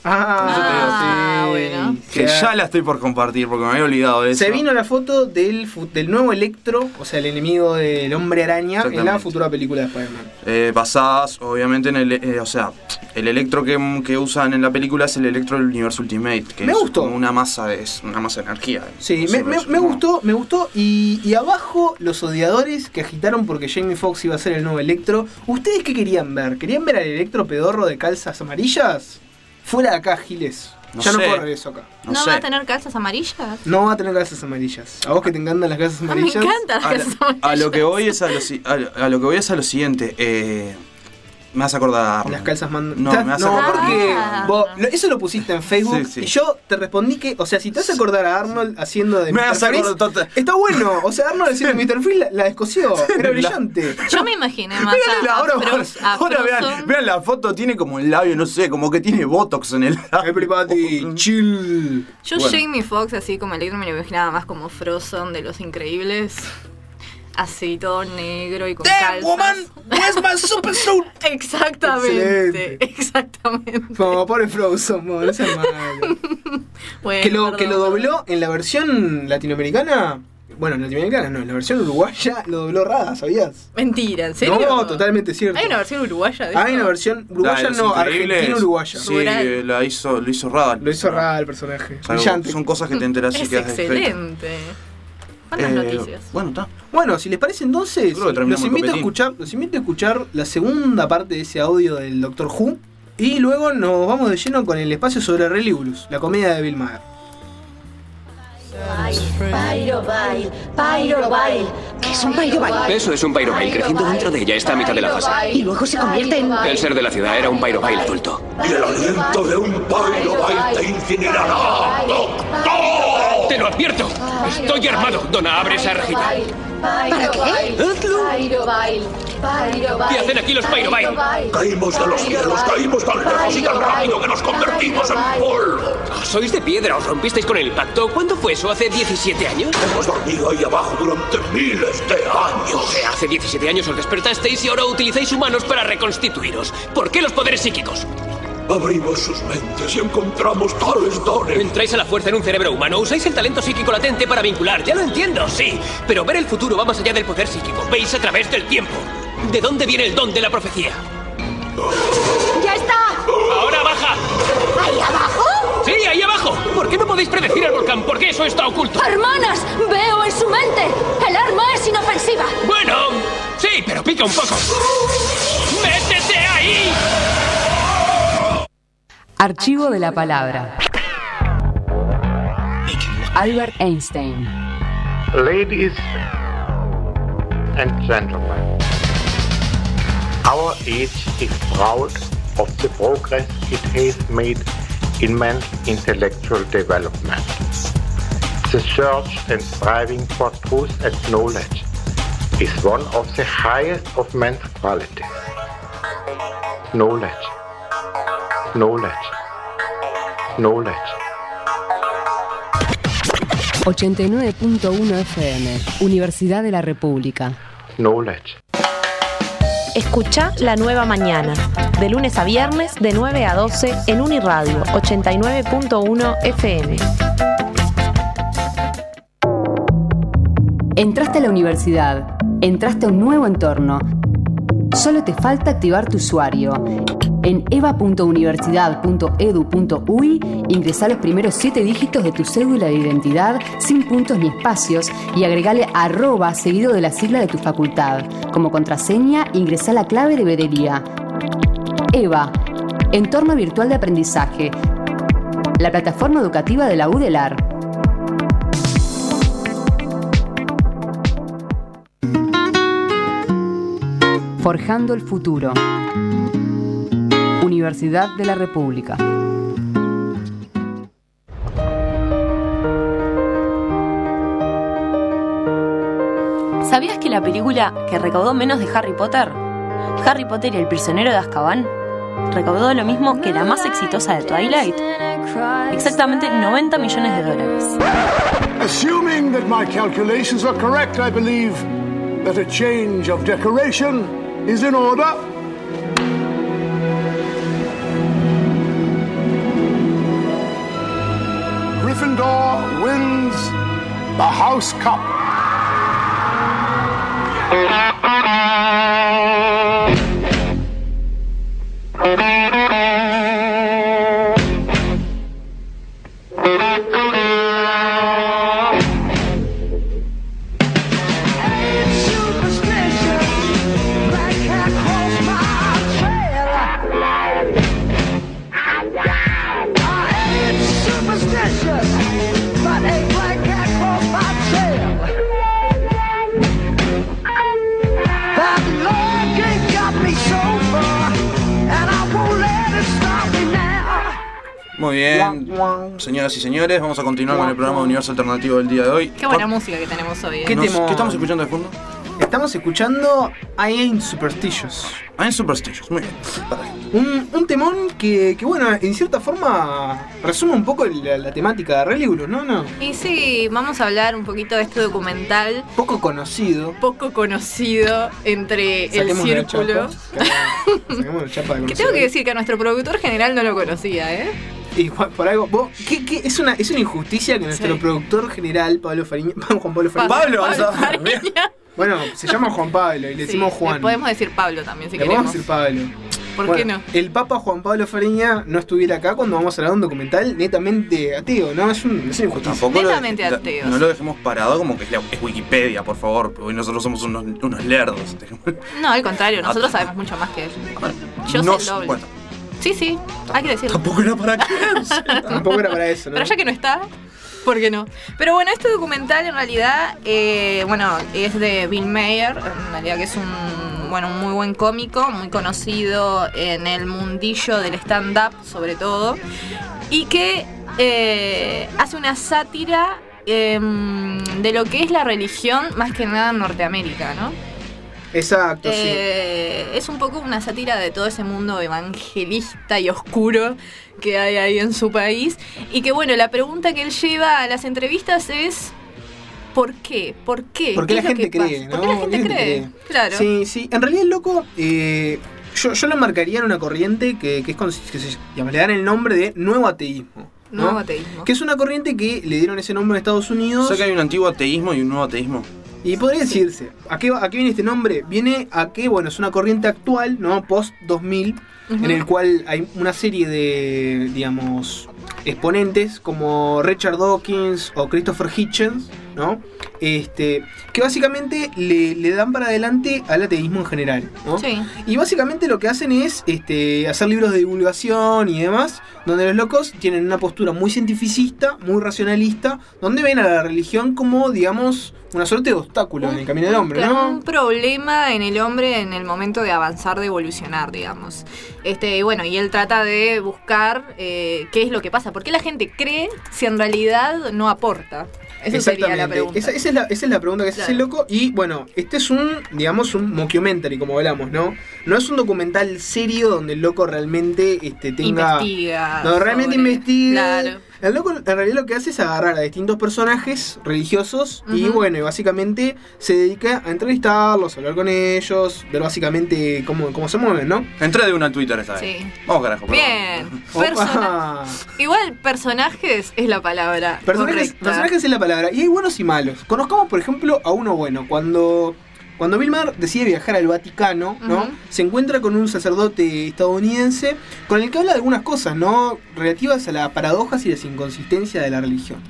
Ah, Ah, sí. bueno. Que ya la estoy por compartir porque me había olvidado de eso. Se vino la foto del, fu- del nuevo Electro, o sea, el enemigo del Hombre Araña, en la Exactamente. futura película de Spider-Man. Eh, basadas obviamente en el, eh, o sea, el electro que, que usan en la película es el electro del universo Ultimate, que Me es gustó. como una masa de, es una masa de energía. Sí, No me, sé, me- eso, me ¿no? gustó, me gustó. Y, y abajo los odiadores que agitaron porque Jamie Foxx iba a ser el nuevo Electro. ¿Ustedes qué querían ver? ¿Querían ver al Electro pedorro de calzas amarillas? Fuera de acá, Giles. No ya sé. no corre eso acá. No, ¿No sé. va a tener calzas amarillas? No va a tener calzas amarillas. A vos que te encantan las calzas Ah, me amarillas. encantan las A, calzas a amarillas. lo que voy es a lo, si- a, lo- a lo que voy es a lo siguiente. Eh, me vas a acordar a Arnold. Las calzas mandan. No, me vas a no, acordar. porque Ah. vos- lo- eso lo pusiste en Facebook Sí, sí. y yo te respondí que, o sea, si te vas a acordar a Arnold haciendo de Me mister vas a Freeze, acordar, tota- está bueno. O sea, Arnold haciendo de mister Freeze la, la descosió. Era La- brillante. Yo me imaginé más Mírenla, a, a ahora, Frost- a ahora vean, Frozen. vean la foto, tiene como el labio, no sé, como que tiene botox en el labio. Everybody, chill. Yo Bueno. Jamie Foxx, así como Electro, me lo imaginaba más como Frozen de Los Increíbles. Así, todo negro y con calzas. where's my super suit? Exactamente, Excelente. exactamente. Como pobre Frozen, mo, no seas malo. Bueno, que lo, perdón, que lo perdón. dobló en la versión latinoamericana. Bueno, latinoamericana no, en la versión uruguaya lo dobló Rada, ¿sabías? Mentira, ¿en serio? No, totalmente cierto. ¿Hay una versión uruguaya de eso? Hay una versión La de uruguaya, Los no, Increíbles, argentina-uruguaya. Sí, Rural. la hizo, lo hizo Rada. Lo hizo Rada el personaje. O sea, Brillante. son cosas que te enteras y Es quedas desfecho. excelente. ¿Cuántas Eh, noticias? Bueno, está. Bueno, si les parece entonces, Creo que terminamos los el invito, a copetín. escuchar, los invito a escuchar la segunda parte de ese audio del Doctor Who. Y luego nos vamos de lleno con el espacio sobre Relibulus, la comedia de Bill Maher. Pyrobail, Pyrobail. ¿Qué es un Pyrobail? Eso es un Pyrobail creciendo dentro de ella. Está a mitad de la fase. Y luego se convierte en... El ser de la ciudad era un Pyrobail adulto. Y el aliento de un Pyrobail te incinerará. ¡Doctor! ¡Te lo advierto! Estoy armado. Donna, abre esa rejilla. ¿Para qué? Pyrobail, Pyrobail. ¿Qué hacen aquí los Pyrobail? Caímos de los cielos, caímos tan lejos y tan rápido que nos convertimos en polvo. ¿Sois de piedra? ¿Os rompisteis con el pacto? ¿Cuándo fue eso? ¿Hace diecisiete años? Hemos dormido ahí abajo durante miles de años. O sea, hace diecisiete años os despertasteis y ahora utilizáis humanos para reconstituiros. ¿Por qué los poderes psíquicos? Abrimos sus mentes y encontramos tales dones. Entráis a la fuerza en un cerebro humano, usáis el talento psíquico latente para vincular. Ya lo entiendo, sí. Pero ver el futuro va más allá del poder psíquico. Veis a través del tiempo. ¿De dónde viene el don de la profecía? ¡Ya está! ¡Ahora baja! ¿Ahí abajo? ¡Sí, ahí abajo! ¿Por qué no podéis predecir el volcán? ¿Por qué eso está oculto? ¡Hermanas! ¡Veo en su mente! ¡El arma es inofensiva! Bueno, sí, pero pica un poco. ¡Métete ahí! Archivo de la palabra. Albert Einstein. Ladies and gentlemen, our age is proud of the progress it has made in man's intellectual development. The search and striving for truth and knowledge is one of the highest of man's qualities. Knowledge. Knowledge. Knowledge. ochenta y nueve punto uno F M, Universidad de la República. Knowledge. Escucha La Nueva Mañana, de lunes a viernes de nueve a doce en Uniradio ochenta y nueve punto uno F M. Entraste a la universidad, entraste a un nuevo entorno. Solo te falta activar tu usuario. En eva punto universidad punto edu punto uy ingresá los primeros siete dígitos de tu cédula de identidad sin puntos ni espacios y agregale arroba seguido de la sigla de tu facultad. Como contraseña, ingresá la clave de veeduría. EVA, Entorno Virtual de Aprendizaje, la plataforma educativa de la U D E L A R. Forjando el futuro. Universidad de la República. ¿Sabías que la película que recaudó menos de Harry Potter, Harry Potter y el prisionero de Azkaban, recaudó lo mismo que la más exitosa de Twilight? Exactamente noventa millones de dólares. Assuming that my calculations are correct, I believe that a change of decoration is in order. Gryffindor wins the House Cup. Muy bien, señoras y señores, vamos a continuar con el programa de Universo Alternativo del día de hoy. Qué buena música que tenemos hoy. ¿eh? ¿Qué, Nos, temo? ¿Qué estamos escuchando de fondo? Estamos escuchando I Ain't Superstitious. I Ain't Superstitious, muy bien. Un, un temón que, que, bueno, en cierta forma resume un poco la, la temática de Reliulus, ¿no? ¿no? Y sí, vamos a hablar un poquito de este documental. Poco conocido. Poco conocido entre Saquemos el círculo. Saquemos la chapa de que tengo que decir que a nuestro productor general no lo conocía, ¿eh? Y por algo, vos, ¿qué, qué? Es, una, es una injusticia que nuestro sí. productor general, Pablo Fariña, Juan Pablo Fariña. Pablo, Pablo, Pablo Fariña. Bueno, se llama Juan Pablo y le decimos sí, Juan. Le podemos decir Pablo también, si le queremos. Podemos decir Pablo. ¿Por bueno, qué no? El Papa Juan Pablo Fariña no estuviera acá cuando vamos a hablar de un documental netamente ateo, ¿no? Es, un, es una injusticia. Tampoco netamente lo, ateo. No lo dejemos parado como que es, la, es Wikipedia, por favor, porque nosotros somos unos, unos lerdos. No, al contrario, nosotros sabemos mucho más que él. Yo no, sé el doble. Bueno. Sí, sí, hay que decirlo. Tampoco era para qué. Tampoco era para eso, ¿no? Pero ya que no está. ¿Por qué no? Pero bueno, este documental en realidad, eh, bueno, es de Bill Maher, en realidad que es un, bueno, un muy buen cómico, muy conocido en el mundillo del stand-up sobre todo, y que eh, hace una sátira eh, de lo que es la religión, más que nada en Norteamérica, ¿no? Exacto, eh, sí. Es un poco una sátira de todo ese mundo evangelista y oscuro que hay ahí en su país. Y que bueno, la pregunta que él lleva a las entrevistas es ¿por qué? ¿Por qué? ¿Por qué la es lo gente que cree? pasa? ¿no? ¿Por qué la gente ¿Qué cree? cree? Claro. Sí, sí. En realidad el loco, eh, yo, yo lo marcaría en una corriente que, que es con- que se llama, le dan el nombre de nuevo ateísmo. ¿no? Nuevo ateísmo. Que es una corriente que le dieron ese nombre en Estados Unidos. O sea que hay un antiguo ateísmo y un nuevo ateísmo. Y podría decirse, ¿a qué, va- ¿a qué viene este nombre? Viene a que, bueno, es una corriente actual, ¿no? Post dos mil, Ujú. en el cual hay una serie de, digamos, exponentes como Richard Dawkins o Christopher Hitchens, ¿no? Este, que básicamente le, le dan para adelante al ateísmo en general, ¿no? Sí. Y básicamente lo que hacen es este, hacer libros de divulgación y demás, donde los locos tienen una postura muy cientificista, muy racionalista, donde ven a la religión como, digamos, una suerte de obstáculo en el camino del hombre, Claro, ¿no? un problema en el hombre en el momento de avanzar, de evolucionar, digamos. Este, bueno, y él trata de buscar eh, qué es lo que pasa. ¿Por qué la gente cree si en realidad no aporta? Esa sería la pregunta. Esa, esa es la, esa es la pregunta que se hace el loco. Y bueno, este es un, digamos, un mockumentary, como hablamos, ¿no? No es un documental serio donde el loco realmente este, tenga. Investiga No, realmente sobre- investiga. Claro. El loco en realidad lo que hace es agarrar a distintos personajes religiosos y Ujú. bueno, y básicamente se dedica a entrevistarlos, a hablar con ellos, ver básicamente cómo, cómo se mueven, ¿no? Entré de una en Twitter esta Sí. vez. Vamos carajo, perdón. Bien. Opa. Persona- Igual, personajes es la palabra. Personajes, correcta. personajes es la palabra. Y hay buenos y malos. Conozcamos, por ejemplo, a uno bueno. Cuando, cuando Bill Maher decide viajar al Vaticano, ¿no? Ujú. Se encuentra con un sacerdote estadounidense con el que habla de algunas cosas, ¿no? Relativas a las paradojas y las inconsistencias de la religión.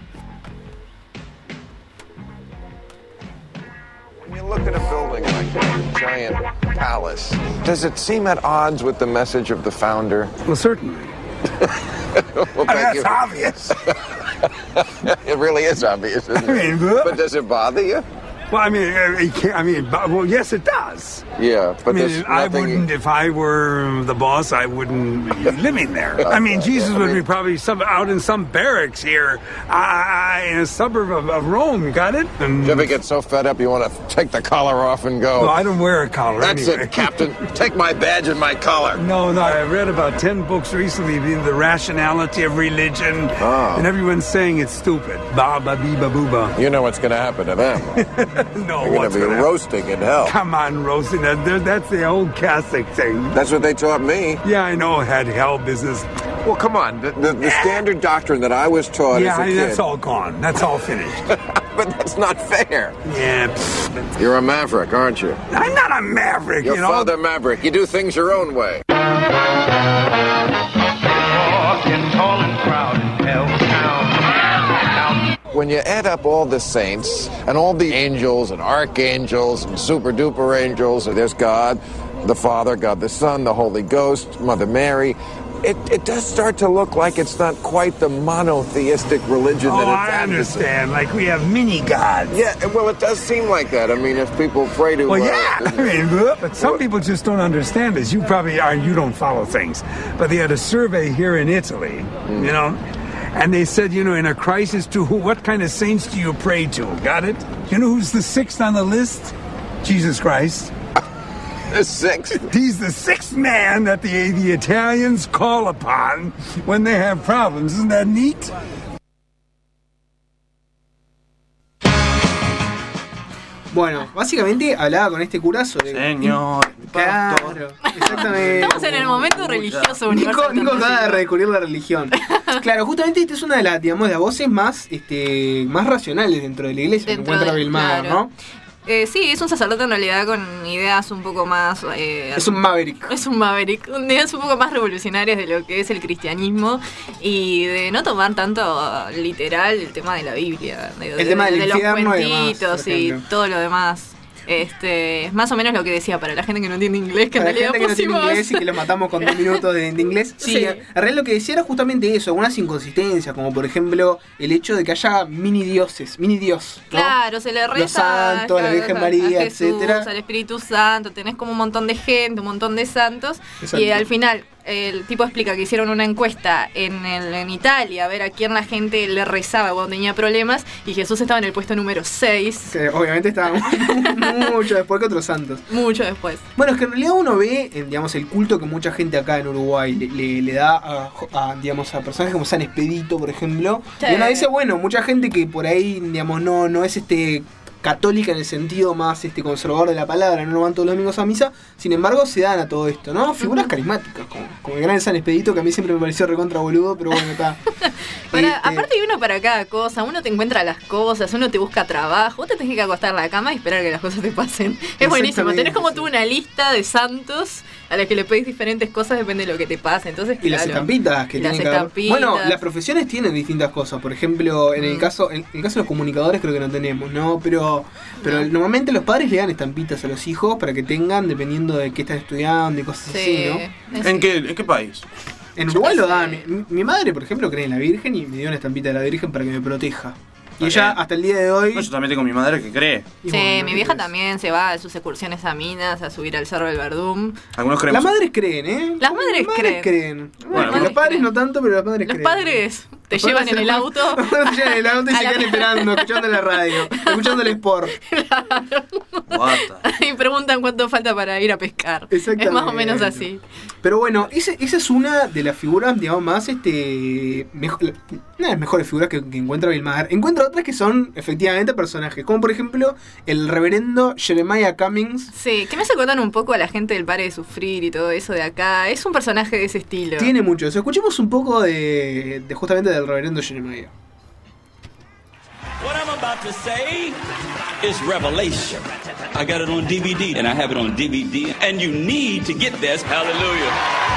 When you look at a building like a giant palace, does it seem at odds with the message of the founder? Well, certainly. Well, I mean, thank that's you. obvious. It really is obvious, isn't I mean, it? but- But does it bother you? Well, I mean, uh, you can't, I mean, but- well, yes, it does. Yeah, but I there's mean, I nothing. wouldn't, if I were the boss, I wouldn't be living there. I mean, Jesus would be probably some out in some barracks here, uh, in a suburb of, of Rome. Got it? And, Do you ever get so fed up you want to take the collar off and go? well, I don't wear a collar That's anyway. it, Captain. Take my badge and my collar. No, no. I read about ten books recently, the the rationality of religion, Ah. and everyone's saying it's stupid. Ba ba bee ba boo ba. You know what's going to happen to them. No, They're going what's to be gonna happen? roasting in hell. Come on, roasting. That, that- that's the old Catholic thing. That's what they taught me. Yeah, I know. Had hell business. Well, come on. The, the, the standard doctrine that I was taught Yeah, as a I mean, kid. that's all gone. That's all finished. But that's not fair. Yeah. pfft. You're a maverick, aren't you? I'm not a maverick, Your you know. father maverick. You do things your own way. When you add up all the saints and all the angels and archangels and super duper angels, there's God, the Father, God the Son, the Holy Ghost, Mother Mary. It, it does start to look like it's not quite the monotheistic religion Oh, that it's I understand. Like we have mini gods. Yeah, well, it does seem like that. I mean, if people pray to... Well, uh, yeah. I mean, but some people just don't understand this. You probably are. You don't follow things, but they had a survey here in Italy. You know. And they said, you know, in a crisis, to who, what kind of saints do you pray to? Got it? You know who's the sixth on the list? Jesus Christ. The sixth? He's the sixth man that the, the Italians call upon when they have problems. Isn't that neat? Bueno, básicamente hablaba con este cura sobre. Señor, Claro, exactamente. Estamos en el momento religioso. Nico, universal, Nico acaba de entonces. redescubrir la religión. Claro, justamente esta es una de las, digamos, de las voces más, este, más racionales dentro de la iglesia que Dentro encuentra de- Bill Maher, claro. ¿no? Eh, sí, es un sacerdote en realidad con ideas un poco más... eh, Es un maverick. Es un maverick, con ideas un poco más revolucionarias de lo que es el cristianismo y de no tomar tanto literal el tema de la Biblia, de, El tema del de infierno los y demás, cuentitos por y ejemplo. todo lo demás. Este, es más o menos lo que decía para la gente que no entiende inglés, que para en la realidad gente que no pusimos... entiende inglés y que lo matamos con dos minutos de, de inglés. Sí, Sí. en realidad lo que decía era justamente eso, algunas inconsistencias, como por ejemplo el hecho de que haya mini dioses, mini dios, ¿no? Claro, se le reza Los santos, la Virgen a María, Jesús, etcétera. al Espíritu Santo, tenés como un montón de gente, un montón de santos, Exacto. y al final el tipo explica que hicieron una encuesta en, el, en Italia a ver a quién la gente le rezaba cuando tenía problemas, y Jesús estaba en el puesto número seis. Que obviamente estaba mucho después que otros santos. Mucho después. Bueno, es que en realidad uno ve, en, digamos, el culto que mucha gente acá en Uruguay le, le, le da a, a, digamos, a personajes como San Expedito, por ejemplo. Sí. Y uno dice, bueno, mucha gente que por ahí, digamos, no, no es este católica en el sentido más este conservador de la palabra, no van todos los domingos a misa, sin embargo se dan a todo esto, ¿no? Figuras uh-huh. carismáticas, como, como el gran San Expedito, que a mí siempre me pareció recontra boludo, pero bueno, está. Para, este... Aparte hay uno para cada cosa, uno te encuentra las cosas, uno te busca trabajo, vos te tenés que acostar en la cama y esperar que las cosas te pasen. Es buenísimo, tenés como sí. tú una lista de santos a las que le pedís diferentes cosas, depende de lo que te pase. Entonces, y claro, las estampitas que las tienen estampitas. Cada... Bueno, las profesiones tienen distintas cosas. Por ejemplo, en el Mm. caso en el caso de los comunicadores creo que no tenemos, ¿no? Pero pero No. normalmente los padres le dan estampitas a los hijos para que tengan, dependiendo de qué están estudiando y cosas Sí, así, ¿no? es- ¿En qué, ¿En qué país? En Uruguay lo dan. Mi, mi madre, por ejemplo, cree en la Virgen y me dio una estampita de la Virgen para que me proteja. Y ella hasta el día de hoy... No, yo también tengo mi madre que cree. y Sí, bueno, mi ¿qué vieja crees? también se va a sus excursiones a minas, a subir al Cerro del Verdún. Algunos Las creemos. madres creen, ¿eh? Las madres creen. creen. Bueno, Bueno, pero- los padres no tanto, pero las madres Los creen. padres te Los llevan padres en el se- auto. Los padres te llevan en el auto y A se la- quedan esperando, escuchando la radio, escuchando el sport. Guata. Y preguntan cuánto falta para ir a pescar. Es más o menos así. Pero bueno, ese, esa es una de las figuras, digamos, más, este, mejor, una de las mejores figuras que, que encuentra Bill Maher. Encuentra otras que son, efectivamente, personajes, como por ejemplo, el reverendo Jeremiah Cummings. Sí, que me hace acordar un poco a la gente del Pare de Sufrir y todo eso de acá. Es un personaje de ese estilo. Tiene mucho eso. Escuchemos un poco de, de justamente del reverendo Jeremiah. What I'm about to say is revelation. I got it on D V D, and I have it on D V D, and you need to get this. Hallelujah.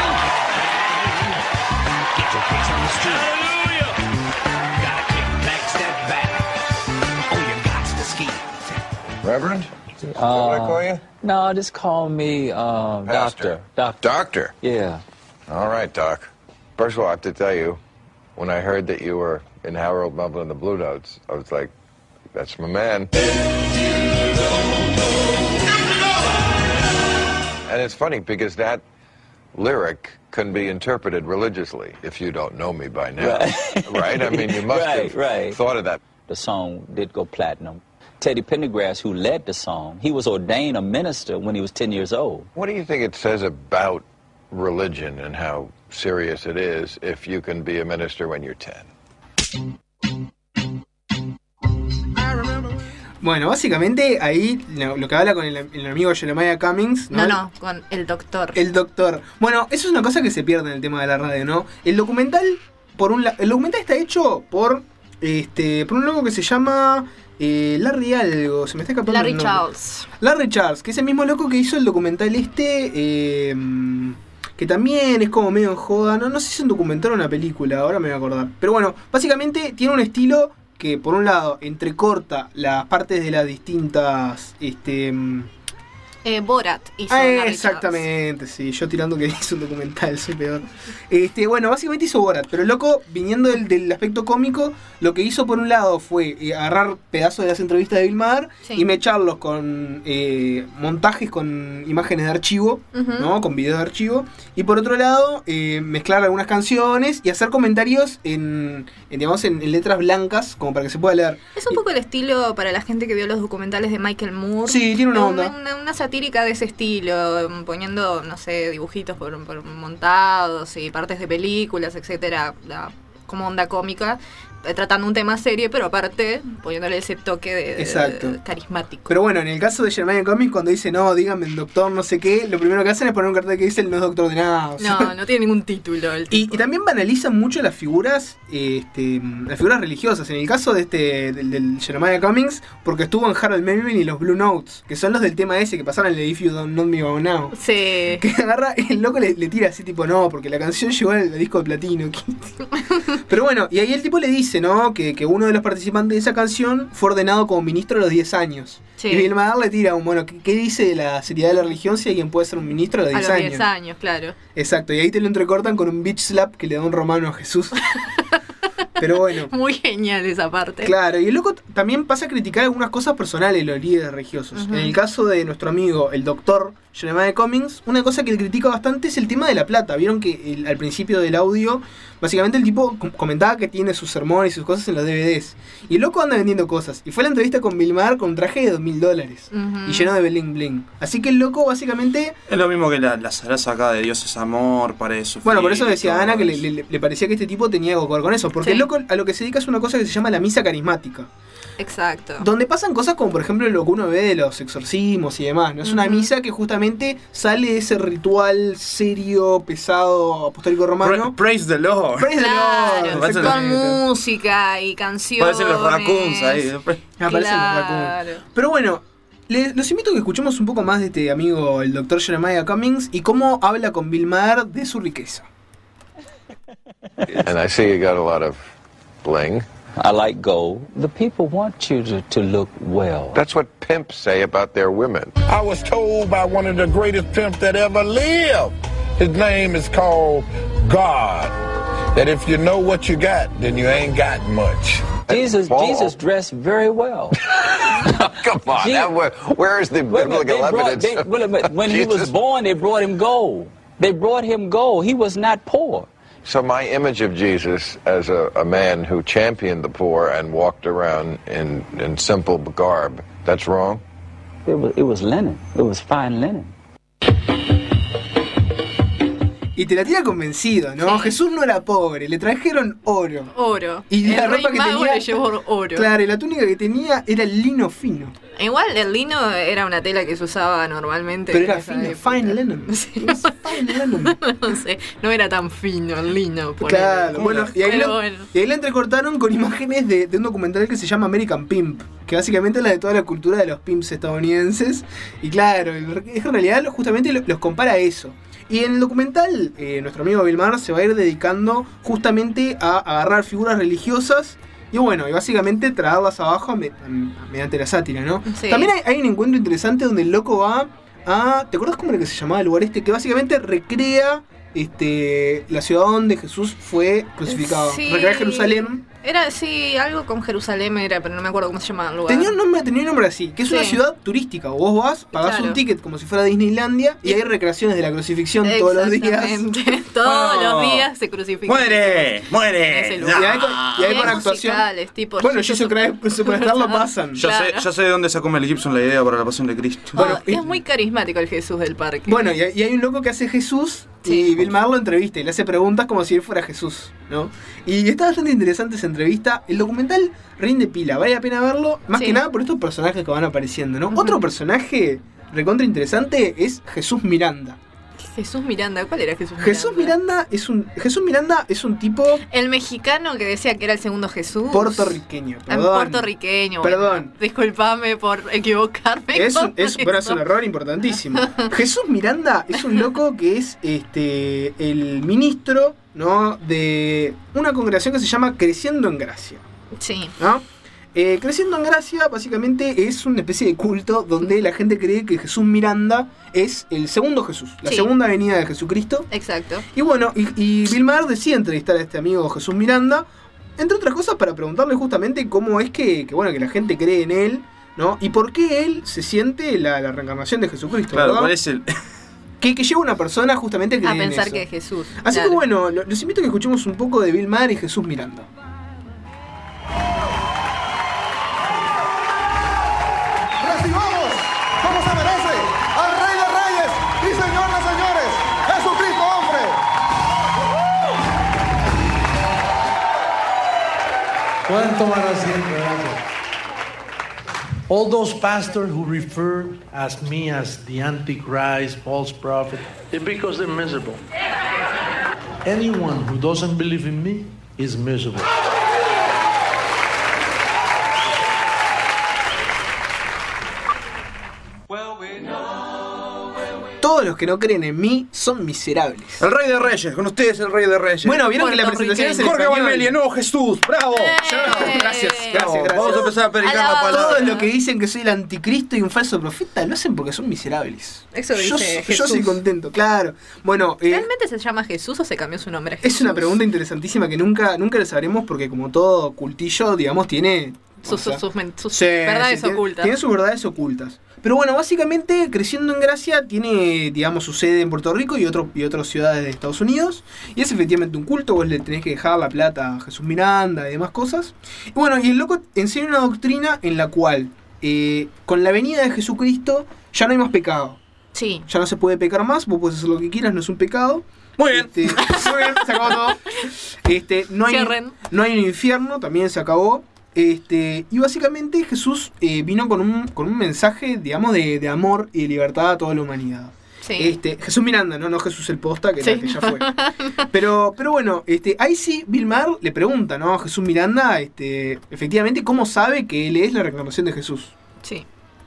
Get your face on the street. Hallelujah. Gotta kick back, step back. Oh, you got to ski. Reverend? Uh, What do I call you? No, just call me uh, Pastor. Doctor. Doctor. Doctor? Yeah. All right, Doc. First of all, I have to tell you, when I heard that you were in Harold Melvin and the Blue Notes, I was like, that's my man. And it's funny because that lyric can be interpreted religiously if you don't know me by now. Right. Right? I mean, you must Right, have right. thought of that. The song did go platinum. Teddy Pendergrass, who led the song, he was ordained a minister when he was ten years old. What do you think it says about religion and how serious it is if you can be a minister when you're ten? Bueno, básicamente ahí lo, lo que habla con el, el amigo Jeremiah Cummings, No, no, con el doctor. El doctor. Bueno, eso es una cosa que se pierde en el tema de la radio, ¿no? El documental, por un la- el documental está hecho por este por un loco que se llama eh, Larry algo, se me está escapando Larry el nombre. Charles. Larry Charles, que es el mismo loco que hizo el documental este, eh, que también es como medio en joda, no, no sé si es un documental o una película, ahora me voy a acordar. Pero bueno, básicamente tiene un estilo que por un lado entrecorta las partes de las distintas... este Eh, Borat hizo Ah, Larry exactamente, sí, yo tirando que hizo un documental, soy peor. Este, bueno, básicamente hizo Borat, pero el loco, viniendo del, del aspecto cómico, lo que hizo por un lado fue eh, agarrar pedazos de las entrevistas de Bill Maher Sí. y mecharlos con eh, montajes con imágenes de archivo, Ujú. ¿no? Con videos de archivo. Y por otro lado, eh, mezclar algunas canciones y hacer comentarios en, en, digamos, en, en letras blancas, como para que se pueda leer. Es un poco el estilo para la gente que vio los documentales de Michael Moore. Sí, tiene una onda. Una, una satírica de ese estilo, poniendo, no sé, dibujitos por, por montados y partes de películas, etcétera, la- como onda cómica, eh, tratando un tema serio, pero aparte poniéndole ese toque de, de- Exacto. de carismático. Pero bueno, en el caso de Jeremiah Cummings, cuando dice no, dígame el doctor no sé qué, lo primero que hacen es poner un cartel que dice el no es doctor de nada. o sea. No, no tiene ningún título el Y, tipo. y también banalizan mucho las figuras, este, las figuras religiosas. En el caso de este del, del Jeremiah Cummings, porque estuvo en Harold Melvin y los Blue Notes, que son los del tema ese que pasaron en el If You Don't Know Me By Now. Sí. Que agarra y el loco le, le tira así tipo no, porque la canción llegó al, al disco de platino. Pero bueno, y ahí el tipo le dice, dice, ¿no? Que, que uno de los participantes de esa canción fue ordenado como ministro a los diez años. Sí. Y Bill Maher le tira un, bueno, ¿qué, ¿qué dice de la seriedad de la religión si alguien puede ser un ministro a los A diez los años? diez años, claro. Exacto, y ahí te lo entrecortan con un bitch slap que le da un romano a Jesús. Pero bueno. Muy genial esa parte. Claro, y el loco t- también pasa a criticar algunas cosas personales de los líderes religiosos. Ujú. En el caso de nuestro amigo, el doctor Jeremiah Cummings, una cosa que él critica bastante es el tema de la plata. Vieron que el- al principio del audio, básicamente el tipo com- comentaba que tiene sus sermones y sus cosas en los D V Ds. Y el loco anda vendiendo cosas. Y fue a la entrevista con Bill Maher con un traje de dos mil dólares. Ujú. Y lleno de bling bling. Así que el loco básicamente... Es lo mismo que la, la zaraza acá de Dios es amor, para eso. Bueno, por eso decía Ana que le, le- le parecía que este tipo tenía algo que ver con eso. Porque Sí. el loco a lo que se dedica es una cosa que se llama la misa carismática. Exacto. Donde pasan cosas como por ejemplo lo que uno ve de los exorcismos y demás, ¿no? Es una Ujú. misa que justamente sale de ese ritual serio, pesado, apostólico romano. Pra- praise the Lord. Praise the Claro, Lord, con exactamente. música y canciones. Parecen los raccoons ahí. Me aparecen los Claro. raccoons. Pero bueno, les, los invito a que escuchemos un poco más de este amigo, el doctor Jeremiah Cummings, y cómo habla con Bill Maher de su riqueza. And I see you got a lot of bling. I like gold. The people want you to, to look well. That's what pimps say about their women. I was told by one of the greatest pimps that ever lived. His name is called God. That if you know what you got, then you ain't got much. Jesus, Paul. Jesus dressed very well. Come on, Je- that, where, where is the Wait a minute, biblical they brought- evidence? they- wait a minute, when he was Jesus. born, they brought him gold. They brought him gold. He was not poor. So my image of Jesus as a, a man who championed the poor and walked around in, in simple garb, that's wrong? It was, it was linen. It was fine linen. Y te la tira convencido, ¿no? Sí. Jesús no era pobre, le trajeron oro. Oro. Y la el ropa rey que mago tenía- le llevó oro. Claro, y la túnica que tenía era el lino fino. Igual el lino era una tela que se usaba normalmente. Pero en era esa fino, época. fine linen. It's fine linen. No sé, no era tan fino el lino. ponele. Claro, bueno, y ahí, Pero lo, bueno. y ahí la entrecortaron con imágenes de, de un documental que se llama American Pimp, que básicamente es la de toda la cultura de los pimps estadounidenses. Y claro, el- es que en realidad justamente lo- los compara a eso. Y en el documental, eh, nuestro amigo Bill Maher se va a ir dedicando justamente a agarrar figuras religiosas y bueno, y básicamente traerlas abajo me- mediante la sátira, ¿no? Sí. También hay, hay un encuentro interesante donde el loco va a... ¿Te acuerdas cómo era que se llamaba el lugar este? Que básicamente recrea este la ciudad donde Jesús fue crucificado. Sí. Recrea Jerusalén. Era, sí, algo con Jerusalén era, pero no me acuerdo cómo se llamaba el lugar. Tenía un nombre, tenía un nombre así, que es Sí. una ciudad turística. Vos vas, pagás Claro. un ticket como si fuera Disneylandia y hay recreaciones de la crucifixión todos los días. Exactamente. Todos Oh. los días se crucifican. ¡Muere! En ¡Muere! ese Y lugar. hay con, y hay Y con hay actuación. musicales, tipo Bueno, Jesus Jesus Christ Superstar lo pasan. Ya, Claro. sé, ya sé de dónde sacó Mel Gibson la idea para la pasión de Cristo. Bueno, Ah, es muy carismático el Jesús del parque. Bueno, y hay, y hay un loco que hace Jesús y Bill Maher lo entrevista y le hace preguntas como si él fuera Jesús, ¿no? Y está bastante interesante esa entrevista. El documental rinde pila, vale la pena verlo, más Sí. que nada por estos personajes que van apareciendo, ¿no? Otro personaje recontra interesante es Jesús Miranda. Jesús Miranda, ¿cuál era Jesús Miranda? Jesús Miranda es un Jesús Miranda es un tipo El mexicano que decía que era el segundo Jesús. puertorriqueño, Ah, perdón. puertorriqueño. bueno. Perdón. Disculpame por equivocarme. Es un, con es, pero es eso. un error importantísimo. Jesús Miranda es un loco que es este el ministro, ¿no? De una congregación que se llama Creciendo en Gracia, Sí. ¿no? Eh, Creciendo en Gracia básicamente es una especie de culto donde la gente cree que Jesús Miranda es el segundo Jesús, la Sí. segunda venida de Jesucristo. Exacto. Y bueno, y, y Bill Maher decide entrevistar a este amigo Jesús Miranda, entre otras cosas para preguntarle justamente cómo es que, que, bueno, que la gente cree en él, ¿no? Y por qué él se siente la, la reencarnación de Jesucristo, Claro, ¿verdad? ¿cuál es el...? Que, que lleva a una persona justamente a creer A pensar en que eso. es Jesús. Así claro. que bueno, lo- los invito a que escuchemos un poco de Bill Maher y Jesús Miranda. Recibamos, como se merece, al Rey de Reyes y Señor de Señores, Jesucristo hombre. Pueden tomar asiento, gracias. All those pastors who refer as me as the Antichrist, false prophet, it's because they're miserable. Anyone who doesn't believe in me is miserable. Well, we know, well, we Todos los que no creen en mí son miserables. El Rey de Reyes, con ustedes el Rey de Reyes. Bueno, vieron que la presentación es en Jorge español. Valmeli, el nuevo Jesús, bravo. Gracias, gracias, gracias. Vamos a empezar a predicar la palabra. Todos los que dicen que soy el anticristo y un falso profeta lo hacen porque son miserables. Eso yo, dice yo Jesús. soy contento, claro. Bueno, eh, ¿Realmente se llama Jesús o se cambió su nombre a Jesús? es una pregunta interesantísima que nunca, nunca la sabremos porque como todo cultillo, digamos, tiene... Sus, o sea, sus, sus, sus sí, verdades sí, tiene- ocultas. Tiene sus verdades ocultas. Pero bueno, básicamente, Creciendo en Gracia tiene, digamos, su sede en Puerto Rico y, otro, y otras ciudades de Estados Unidos. Y es efectivamente un culto, vos le tenés que dejar la plata a Jesús Miranda y demás cosas. Y bueno, y el loco enseña una doctrina en la cual, eh, con la venida de Jesucristo, ya no hay más pecado. Sí. Ya no se puede pecar más, vos podés hacer lo que quieras, no es un pecado. Muy bien. Este, muy bien, se acabó todo. Este, no, hay, Cierren. no hay un infierno, también se acabó. Este, y básicamente Jesús eh, vino con un, con un mensaje, digamos, de, de amor y de libertad a toda la humanidad. Sí. Este, Jesús Miranda, no, no Jesús el Posta, que, Sí. que ya fue. Pero, pero bueno, este, ahí sí Bill Maher le pregunta, ¿no? A Jesús Miranda, este, efectivamente, ¿cómo sabe que él es la reencarnación de Jesús? Sí.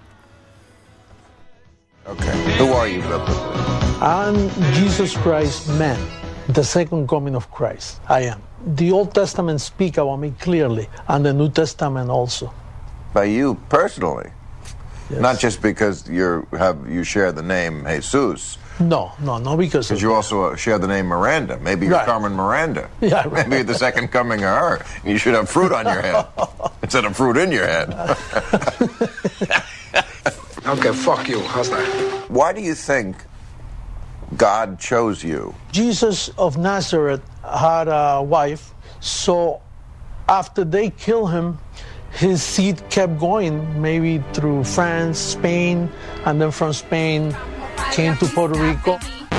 Okay. Who are you, Bill? I'm Jesus Christ, man, the second coming of Christ. I am. The Old Testament speak about me clearly, and the New Testament also. By you personally, not just because you have you share the name Jesus. No, no, no, because Because you also uh, share the name Miranda. Maybe you're Right. Carmen Miranda. Yeah, right. Maybe you're the second coming of her. And you should have fruit on your head instead of fruit in your head. Okay, fuck you. How's that? Why do you think God chose you? Jesus of Nazareth had a wife, so after they killed him, his seed kept going, maybe through France, Spain, and then from Spain came to Puerto Rico.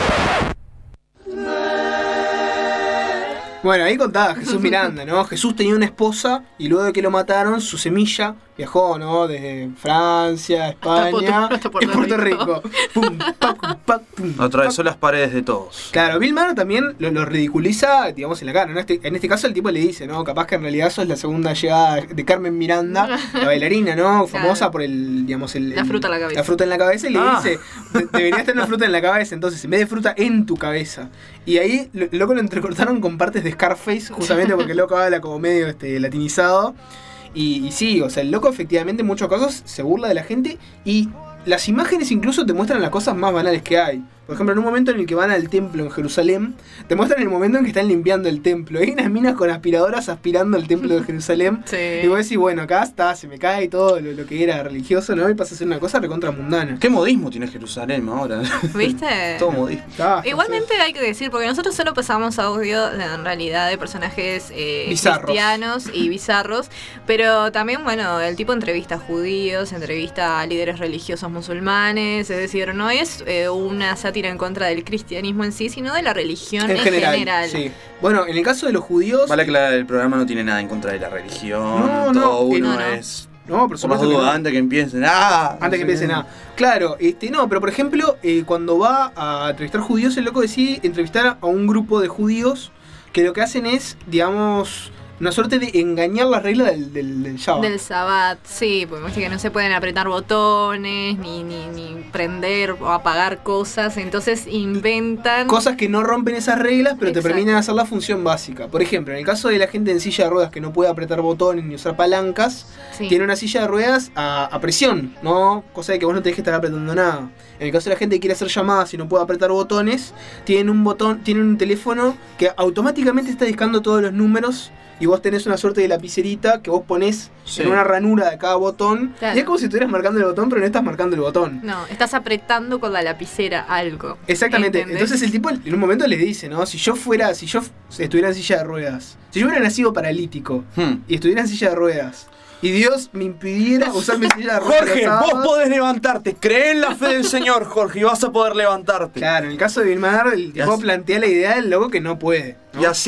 Bueno, ahí contaba Jesús Miranda, ¿no? Jesús tenía una esposa y luego de que lo mataron, su semilla viajó, ¿no? Desde Francia, España Puerto- hasta Puerto y Puerto Rico. Rico. Pum, pac, pac, pum, Atravesó las paredes de todos. Claro, Bill Maher también lo, lo ridiculiza, digamos, en la cara, ¿no? Este, en este caso el tipo le dice, ¿no? Capaz que en realidad sos la segunda llegada de Carmen Miranda, la bailarina, ¿no? Famosa Claro. por el, digamos, el... La el- fruta en la cabeza. La fruta en la cabeza y le Ah. dice, "De- deberías tener una fruta en la cabeza, entonces, en vez de fruta, en tu cabeza. Y ahí, lo, loco, lo entrecortaron con partes de Scarface, justamente porque el loco habla como medio este, latinizado. Y, y sí, o sea, el loco efectivamente en muchos casos se burla de la gente y las imágenes incluso te muestran las cosas más banales que hay. Por ejemplo, en un momento en el que van al templo en Jerusalén, te muestran el momento en que están limpiando el templo. Hay unas minas con aspiradoras aspirando el templo de Jerusalén. Sí. Y vos decís, bueno, acá está, se me cae todo lo, lo que era religioso, ¿no? Y pasa a ser una cosa recontra mundana. ¿Qué modismo tiene Jerusalén ahora? ¿Viste? Todo modismo. Ah, Igualmente hay que decir, porque nosotros solo pasamos audio en realidad de personajes eh, Bizarros. cristianos y bizarros, pero también, bueno, el tipo entrevista a judíos, entrevista a líderes religiosos musulmanes, es decir, no es eh, una sátira en contra del cristianismo en sí, sino de la religión en, en general, general. sí. Bueno, en el caso de los judíos... Vale aclarar, el programa no tiene nada en contra de la religión. No, todo no, uno no, no. es... No, por Por supuesto que duda, no. antes que empiecen. ¡Ah! Antes que empiece nada. Claro, este, no, pero por ejemplo, eh, cuando va a entrevistar judíos, el loco decide entrevistar a un grupo de judíos que lo que hacen es, digamos, una suerte de engañar las reglas del, del, del Shabbat. Del Sabbat, sí, porque viste que no se pueden apretar botones, ni, ni, ni prender o apagar cosas, entonces inventan... Cosas que no rompen esas reglas, pero Exacto. te permiten hacer la función básica. Por ejemplo, en el caso de la gente en silla de ruedas que no puede apretar botones ni usar palancas, Sí. tiene una silla de ruedas a, a presión, ¿no? Cosa de que vos no tenés que estar apretando nada. En el caso de la gente que quiere hacer llamadas y no puede apretar botones, tienen un botón, tienen un teléfono que automáticamente está discando todos los números. Y vos tenés una suerte de lapicerita que vos ponés Sí. en una ranura de cada botón. Claro. Y es como si estuvieras marcando el botón, pero no estás marcando el botón. No, estás apretando con la lapicera algo. Exactamente. ¿Entendés? Entonces el tipo en un momento le dice, ¿no? Si yo fuera, si yo f- estuviera en silla de ruedas, si yo hubiera nacido paralítico Hmm. y estuviera en silla de ruedas y Dios me impidiera usar mi silla de ruedas. Jorge, los vos sábados- podés levantarte. Cree en la fe del Señor, Jorge, y vas a poder levantarte. Claro, en el caso de Bill Maher, el tipo así- plantea la idea del loco que no puede. ¿no? Y así,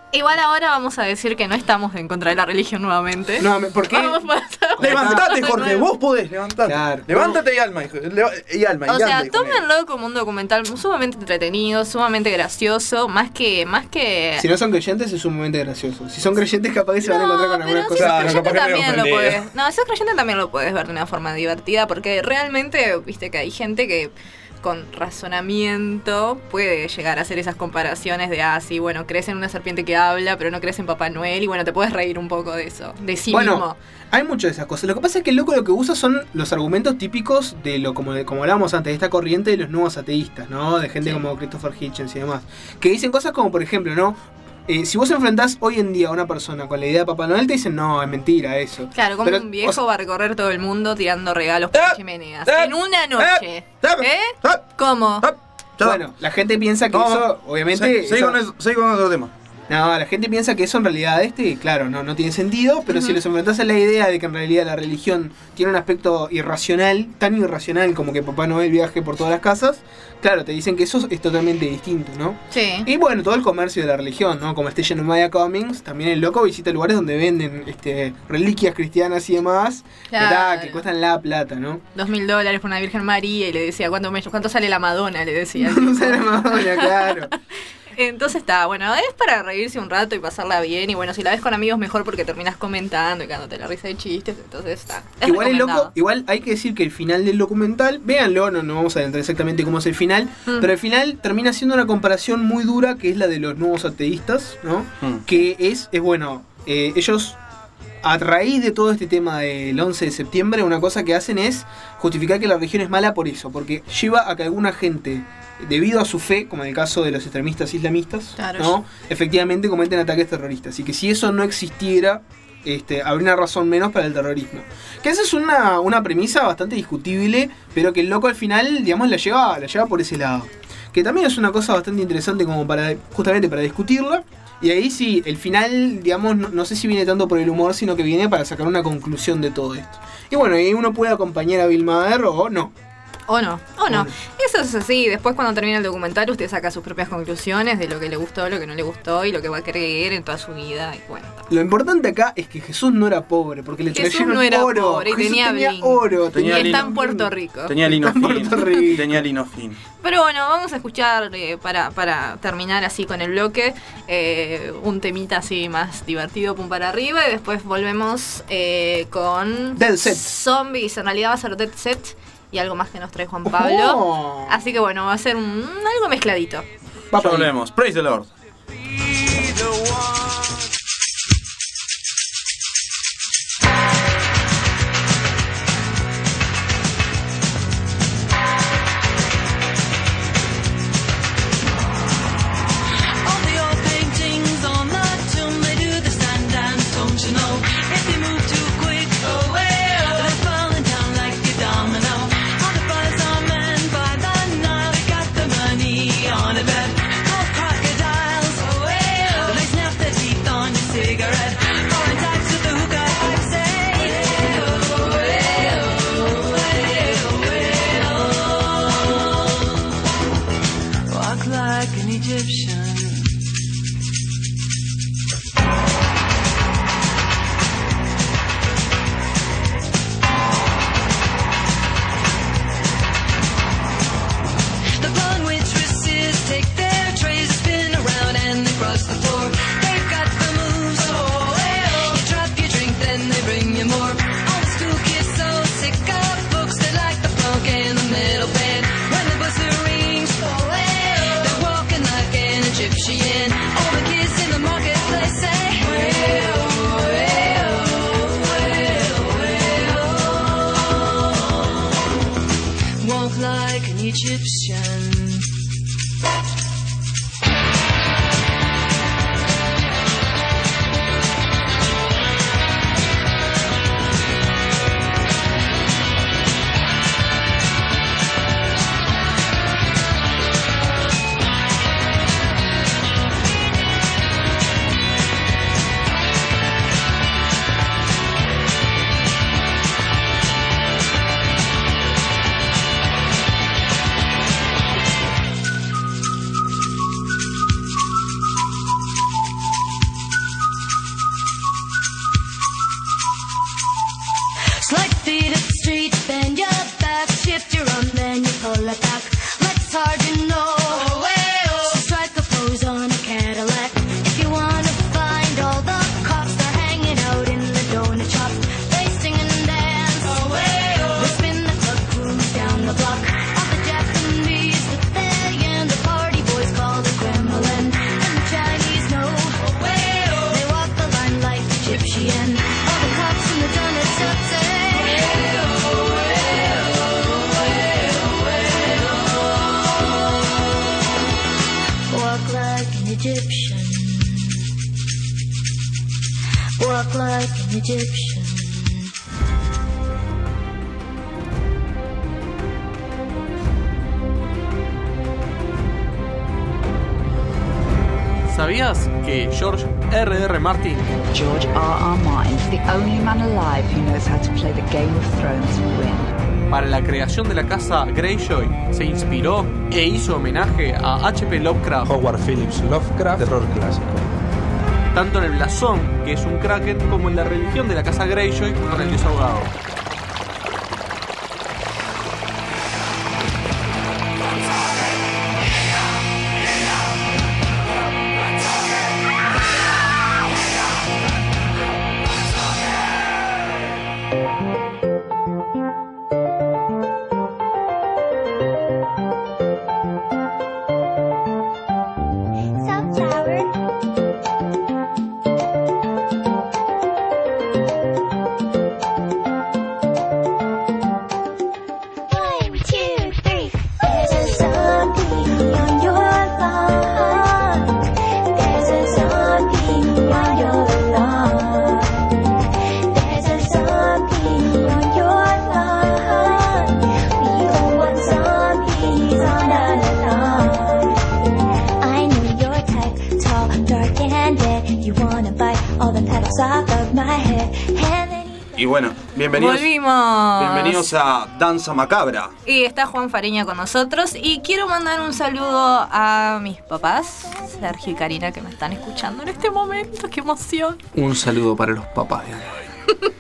Igual ahora vamos a decir que no estamos en contra de la religión nuevamente. No, ¿por qué? Vamos a pasar- Levantate, Jorge, vos podés, levantate. Claro. Levántate y alma, hijo. Leva- y alma, y O anda, sea, hijo mío. tómenlo como un documental sumamente entretenido, sumamente gracioso, más que, más que. Si no son creyentes es sumamente gracioso. Si son creyentes capaz que se van a encontrar con algunas Si cosas. sos creyente también lo puedes. No, si sos creyente también lo puedes ver de una forma divertida, porque realmente, viste que hay gente que con razonamiento puede llegar a hacer esas comparaciones de, ah, sí, bueno, crees en una serpiente que habla, pero no crees en Papá Noel, y bueno, te puedes reír un poco de eso, de sí Bueno, mismo. hay muchas de esas cosas. Lo que pasa es que el loco lo que usa son los argumentos típicos de lo, como, como hablábamos antes, de esta corriente de los nuevos ateístas, ¿no? De gente como Christopher Hitchens y demás. Que dicen cosas como, por ejemplo, ¿no? Eh, si vos enfrentás hoy en día a una persona con la idea de Papá Noel, te dicen, no, es mentira eso. Claro, como Pero, un viejo o sea, va a recorrer todo el mundo tirando regalos por chimeneas. En una noche. ¿Eh? ¿Cómo? Bueno, la gente piensa que No, eso, obviamente... Seguí eso- con, eso- seguí con otro tema. No, la gente piensa que eso en realidad, este, claro, no, no tiene sentido, pero si les enfrentás a la idea de que en realidad la religión tiene un aspecto irracional, tan irracional como que Papá Noel viaje por todas las casas, claro, te dicen que eso es totalmente distinto, ¿no? Sí. Y bueno, todo el comercio de la religión, ¿no? Como Station Maya Cummings, también el loco visita lugares donde venden este, reliquias cristianas y demás, que, Claro. ta, que cuestan la plata, ¿no? Dos mil dólares por una Virgen María y le decía, ¿cuánto, me, ¿cuánto sale la Madonna? Le decía. No sale la Madonna, claro. Entonces está, bueno, es para reírse un rato y pasarla bien. Y bueno, si la ves con amigos mejor porque terminas comentando y quedándote la risa de chistes. Entonces está. Es Igual el recomendado. loco, igual hay que decir que el final del documental, véanlo, no, no vamos a adentrar exactamente cómo es el final, Mm. pero el final termina siendo una comparación muy dura que es la de los nuevos ateístas, ¿no? Mm. Que es, es bueno, eh, ellos a raíz de todo este tema del once de septiembre, una cosa que hacen es justificar que la religión es mala por eso, porque lleva a que alguna gente, debido a su fe, como en el caso de los extremistas islamistas, Claro. ¿no? efectivamente cometen ataques terroristas, y que si eso no existiera, este, habría una razón menos para el terrorismo. Que esa es una, una premisa bastante discutible, pero que el loco al final, digamos, la lleva, la lleva por ese lado. Que también es una cosa bastante interesante como para, justamente para discutirla. Y ahí sí, el final, digamos, no, no sé si viene tanto por el humor, sino que viene para sacar una conclusión de todo esto. Y bueno, ahí uno puede acompañar a Bill Maher o no. O no, o no. Eso es así. Después cuando termina el documental usted saca sus propias conclusiones de lo que le gustó, lo que no le gustó y lo que va a creer en toda su vida. Y bueno, Lo importante acá es que Jesús no era pobre, porque le Jesús trajeron no era oro. pobre y Jesús tenía tenía bling. oro. Tenía y está lino. en Puerto Rico. Tenía lino Está en fin. Puerto Rico. Tenía lino fin. Pero bueno, vamos a escuchar eh, para, para terminar así con el bloque eh, un temita así más divertido, pum para arriba, y después volvemos eh, con Dead Set. Zombies. En realidad va a ser Dead Set y algo más que nos trae Juan Pablo. Oh. Así que bueno, va a ser un, algo mezcladito. Va Ya para ahí. volvemos. Praise the Lord. All the old paintings on the tomb, they do the stand dance, don't you know? If they move too quick, oh well, they're falling down like a domino. All the buzz on men by the Nile, they got the money on a bet. All crocodiles, oh well, they snap their teeth on your cigarette. Foreign types with the hookah pipe say, oh well, oh well, walk like an Egyptian. The blonde waitresses take their trays and spin around and they cross the floor. They've got the moves, oh well. You drop your drink, then they bring you more. All the school kids so sick of books, they like the funk and the metal band. When the buzzer rings, oh well, they're walking like an Egyptian. All the kids in the marketplace say, well, well, well, well. Walk like an Egyptian. like an Egyptian. ¿Sabías que George R R. Martin, George R R. Martin is the only man alive who knows how to play the Game of Thrones and win? para la creación de la casa Greyjoy, se inspiró e hizo homenaje a H P Lovecraft, Howard Phillips Lovecraft, terror clásico. Tanto en el blasón, que es un kraken, como en la religión de la casa Greyjoy con el dios ahogado. Y bueno, bienvenidos, Volvimos. bienvenidos a Danza Macabra. Y está Juan Fariña con nosotros. Y quiero mandar un saludo a mis papás, Sergio y Karina, que me están escuchando en este momento. ¡Qué emoción! Un saludo para los papás de hoy.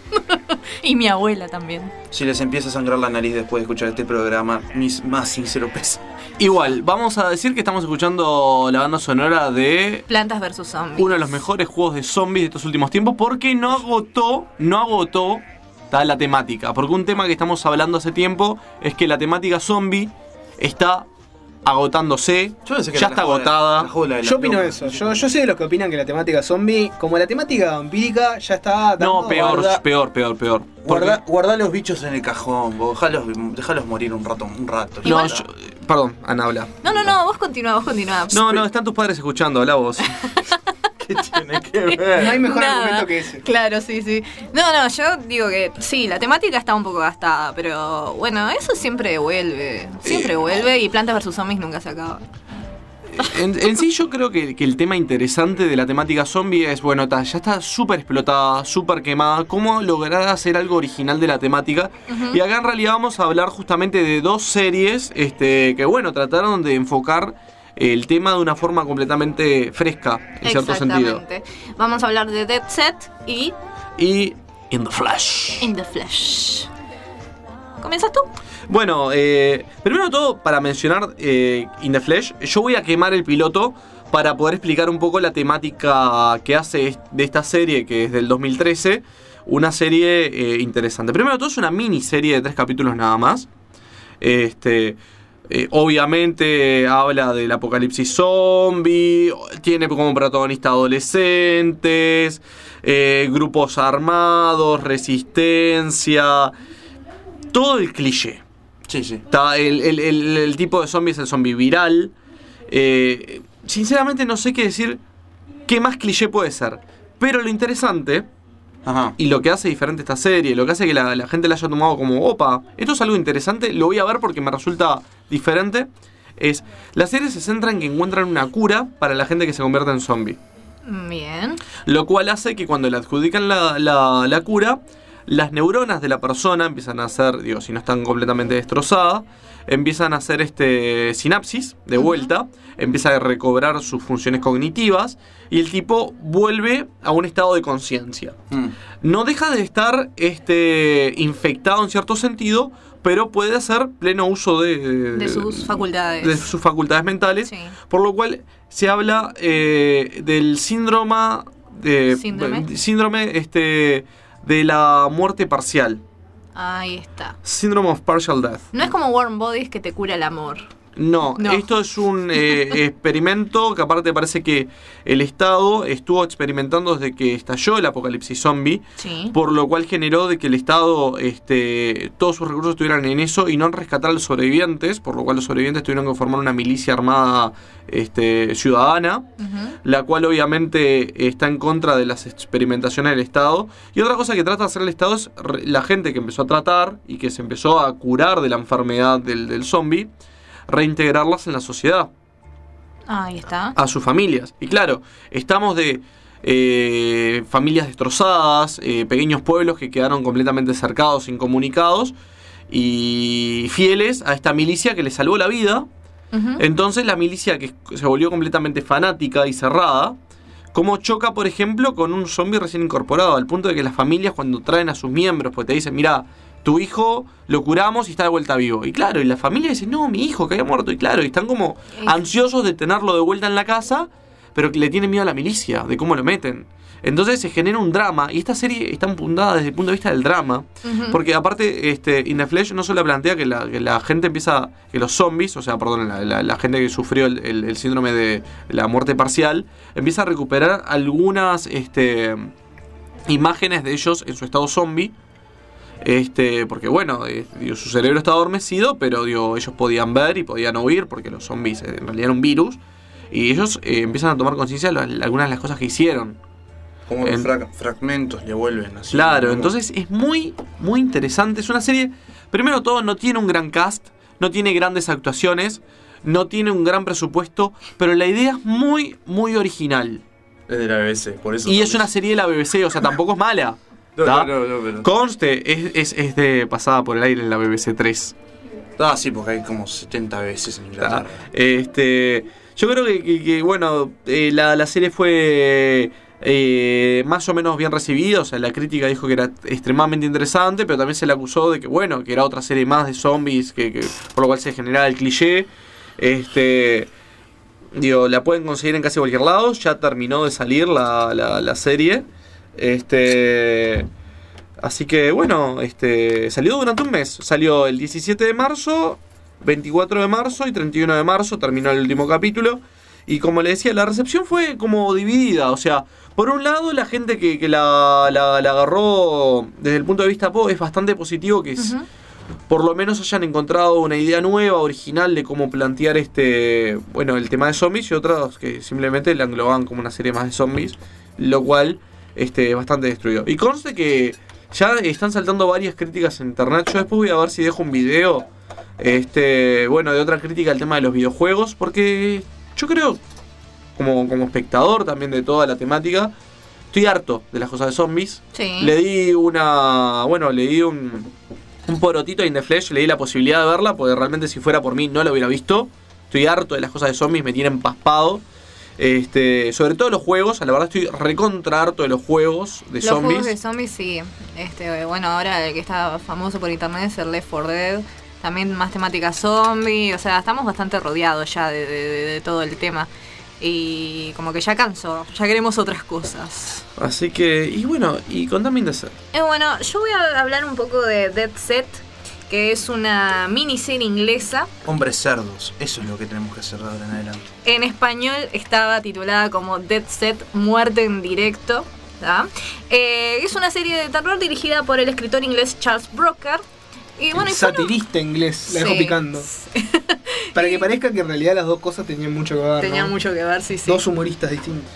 Y mi abuela también. Si les empieza a sangrar la nariz después de escuchar este programa, mis más sincero pésame. Igual, vamos a decir que estamos escuchando la banda sonora de Plantas versus Zombies. uno de los mejores juegos de zombies de estos últimos tiempos, porque no agotó, no agotó ta, la temática. Porque un tema que estamos hablando hace tiempo es que la temática zombie está agotándose, ya está agotada. Yo opino eso, yo, yo soy de los que opinan que la temática zombie, como la temática vampírica, ya está dando. No, peor, guarda, peor, peor, peor. Guarda, guarda los bichos en el cajón, vos, dejalos, dejalos morir un rato, un rato. No, yo, perdón, Ana, habla. No, no, no, vos continúa, vos continúa. No, no, están tus padres escuchando, habla vos. ¿Qué tiene que ver? No hay mejor Nada. argumento que ese. Claro, sí, sí. No, no, yo digo que sí, la temática está un poco gastada, pero bueno, eso siempre vuelve. Siempre vuelve y Plantas versus Zombies nunca se acaba. En, en sí yo creo que, que el tema interesante de la temática zombie es, bueno, ta, ya está súper explotada, súper quemada, cómo lograr hacer algo original de la temática. Ujú. Y acá en realidad vamos a hablar justamente de dos series este, que, bueno, trataron de enfocar el tema de una forma completamente fresca, en cierto sentido. Exactamente. Vamos a hablar de Dead Set y Y In the Flash. In the Flesh. ¿Comienzas tú? Bueno, eh, primero de todo, para mencionar eh, In the Flesh, yo voy a quemar el piloto para poder explicar un poco la temática que hace de esta serie, que es del dos mil trece, una serie eh, interesante. Primero de todo, es una miniserie de tres capítulos nada más. Este, eh, obviamente habla del apocalipsis zombie, tiene como protagonista adolescentes, eh, grupos armados, resistencia, todo el cliché. Sí, sí. Está el, el, el, el tipo de zombie es el zombie viral. Eh, sinceramente no sé qué decir, qué más cliché puede ser. Pero lo interesante, Ajá. y lo que hace diferente esta serie, lo que hace que la, la gente la haya tomado como, opa, esto es algo interesante, lo voy a ver porque me resulta diferente, es, la serie se centra en que encuentran una cura para la gente que se convierte en zombie. Bien. Lo cual hace que cuando le adjudican la, la, la cura, las neuronas de la persona empiezan a hacer, digo, si no están completamente destrozadas, empiezan a hacer este sinapsis de vuelta, empieza a recobrar sus funciones cognitivas y el tipo vuelve a un estado de conciencia. Mm. No deja de estar este, infectado en cierto sentido, pero puede hacer pleno uso de, de, De sus facultades. de sus facultades mentales, Sí. por lo cual se habla eh, del síndrome de ¿Síndrome? síndrome este de la muerte parcial, Ahí está. Syndrome of Partial Death. No es como Warm Bodies que te cura el amor. No, No. esto es un eh, experimento que aparte parece que el Estado estuvo experimentando desde que estalló el apocalipsis zombie, Sí. por lo cual generó de que el Estado, este, todos sus recursos estuvieran en eso y no en rescatar a los sobrevivientes, por lo cual los sobrevivientes tuvieron que formar una milicia armada este, ciudadana, la cual obviamente está en contra de las experimentaciones del Estado. Y otra cosa que trata de hacer el Estado es re- la gente que empezó a tratar y que se empezó a curar de la enfermedad del, del zombie, reintegrarlas en la sociedad, Ahí está. a sus familias. Y claro, estamos de eh, familias destrozadas, eh, pequeños pueblos que quedaron completamente cercados, incomunicados y fieles a esta milicia que les salvó la vida. Ujú. Entonces la milicia, que se volvió completamente fanática y cerrada, como choca, por ejemplo, con un zombie recién incorporado, al punto de que las familias, cuando traen a sus miembros, pues te dicen, mira, tu hijo lo curamos y está de vuelta vivo. Y claro, y la familia dice, no, mi hijo que había muerto. Y claro, y están como ansiosos de tenerlo de vuelta en la casa, pero que le tienen miedo a la milicia, de cómo lo meten. Entonces se genera un drama, y esta serie está fundada desde el punto de vista del drama, Ujú. porque aparte, este, In the Flesh no solo plantea que la, que la gente empieza, que los zombies, o sea, perdón, la, la- la gente que sufrió el, el- el síndrome de la muerte parcial, empieza a recuperar algunas este, imágenes de ellos en su estado zombie. Este, porque bueno, eh, digo, su cerebro está adormecido, pero digo, ellos podían ver y podían oír, porque los zombies eh, en realidad eran un virus, y ellos eh, empiezan a tomar conciencia de lo- algunas de las cosas que hicieron. Como En- fra- fragmentos le vuelven así. Claro, como- entonces es muy, muy interesante. Es una serie, primero todo, no tiene un gran cast, no tiene grandes actuaciones, no tiene un gran presupuesto, pero la idea es muy, muy original. Es de la B B C, por eso. Y es una serie de la B B C, o sea, tampoco es mala. No, ¿tá? no, no, no, pero- Conste, es, es, es de pasada por el aire en la B B C tres. Ah, sí, porque hay como setenta veces en Inglaterra. Este, yo creo que, que- que, bueno, eh, la, la serie fue eh, más o menos bien recibida. O sea, la crítica dijo que era extremadamente interesante, pero también se le acusó de que, bueno, que era otra serie más de zombies, que, que por lo cual se generaba el cliché. Este, digo, la pueden conseguir en casi cualquier lado. Ya terminó de salir la, la, la serie. Este, así que bueno, este, salió durante un mes. Salió el diecisiete de marzo, veinticuatro de marzo y treinta y uno de marzo. Terminó el último capítulo. Y como le decía, la recepción fue como dividida. O sea, por un lado, la gente que, que la, la, la agarró desde el punto de vista pop es bastante positivo, que es, por lo menos hayan encontrado una idea nueva, original de cómo plantear este, bueno, el tema de zombies, y otros que simplemente la engloban como una serie más de zombies, lo cual este, es bastante destruido. Y conste que ya están saltando varias críticas en internet. Yo después voy a ver si dejo un video, este, bueno, de otra crítica al tema de los videojuegos, porque yo creo, como, como espectador también de toda la temática, estoy harto de las cosas de zombies. Sí. Le di una, bueno, le di un, un porotito a In the Flesh, le di la posibilidad de verla, porque realmente si fuera por mí no la hubiera visto. Estoy harto de las cosas de zombies, me tienen paspado. Este, sobre todo los juegos, a la verdad estoy recontra harto de los juegos de Los zombies. juegos de zombies, sí. Este, bueno, ahora el que está famoso por internet es el Left four Dead. También más temática zombie. O sea, estamos bastante rodeados ya de, de- de- de todo el tema. Y como que ya cansó. Ya queremos otras cosas. Así que, y bueno, y contame In the Set. Eh, bueno, yo voy a hablar un poco de Dead Set, que es una miniserie inglesa. Hombres cerdos, eso es lo que tenemos que hacer de ahora en adelante. En español estaba titulada como Dead Set, Muerte en Directo. ¿tá? Eh, es una serie de terror dirigida por el escritor inglés Charles Brooker. Y bueno, y fue- Satirista inglés, la Sí. dejo picando. Para que parezca que en realidad las dos cosas tenían mucho que ver. Tenía ¿no? mucho que ver, sí, sí. Dos humoristas distintos.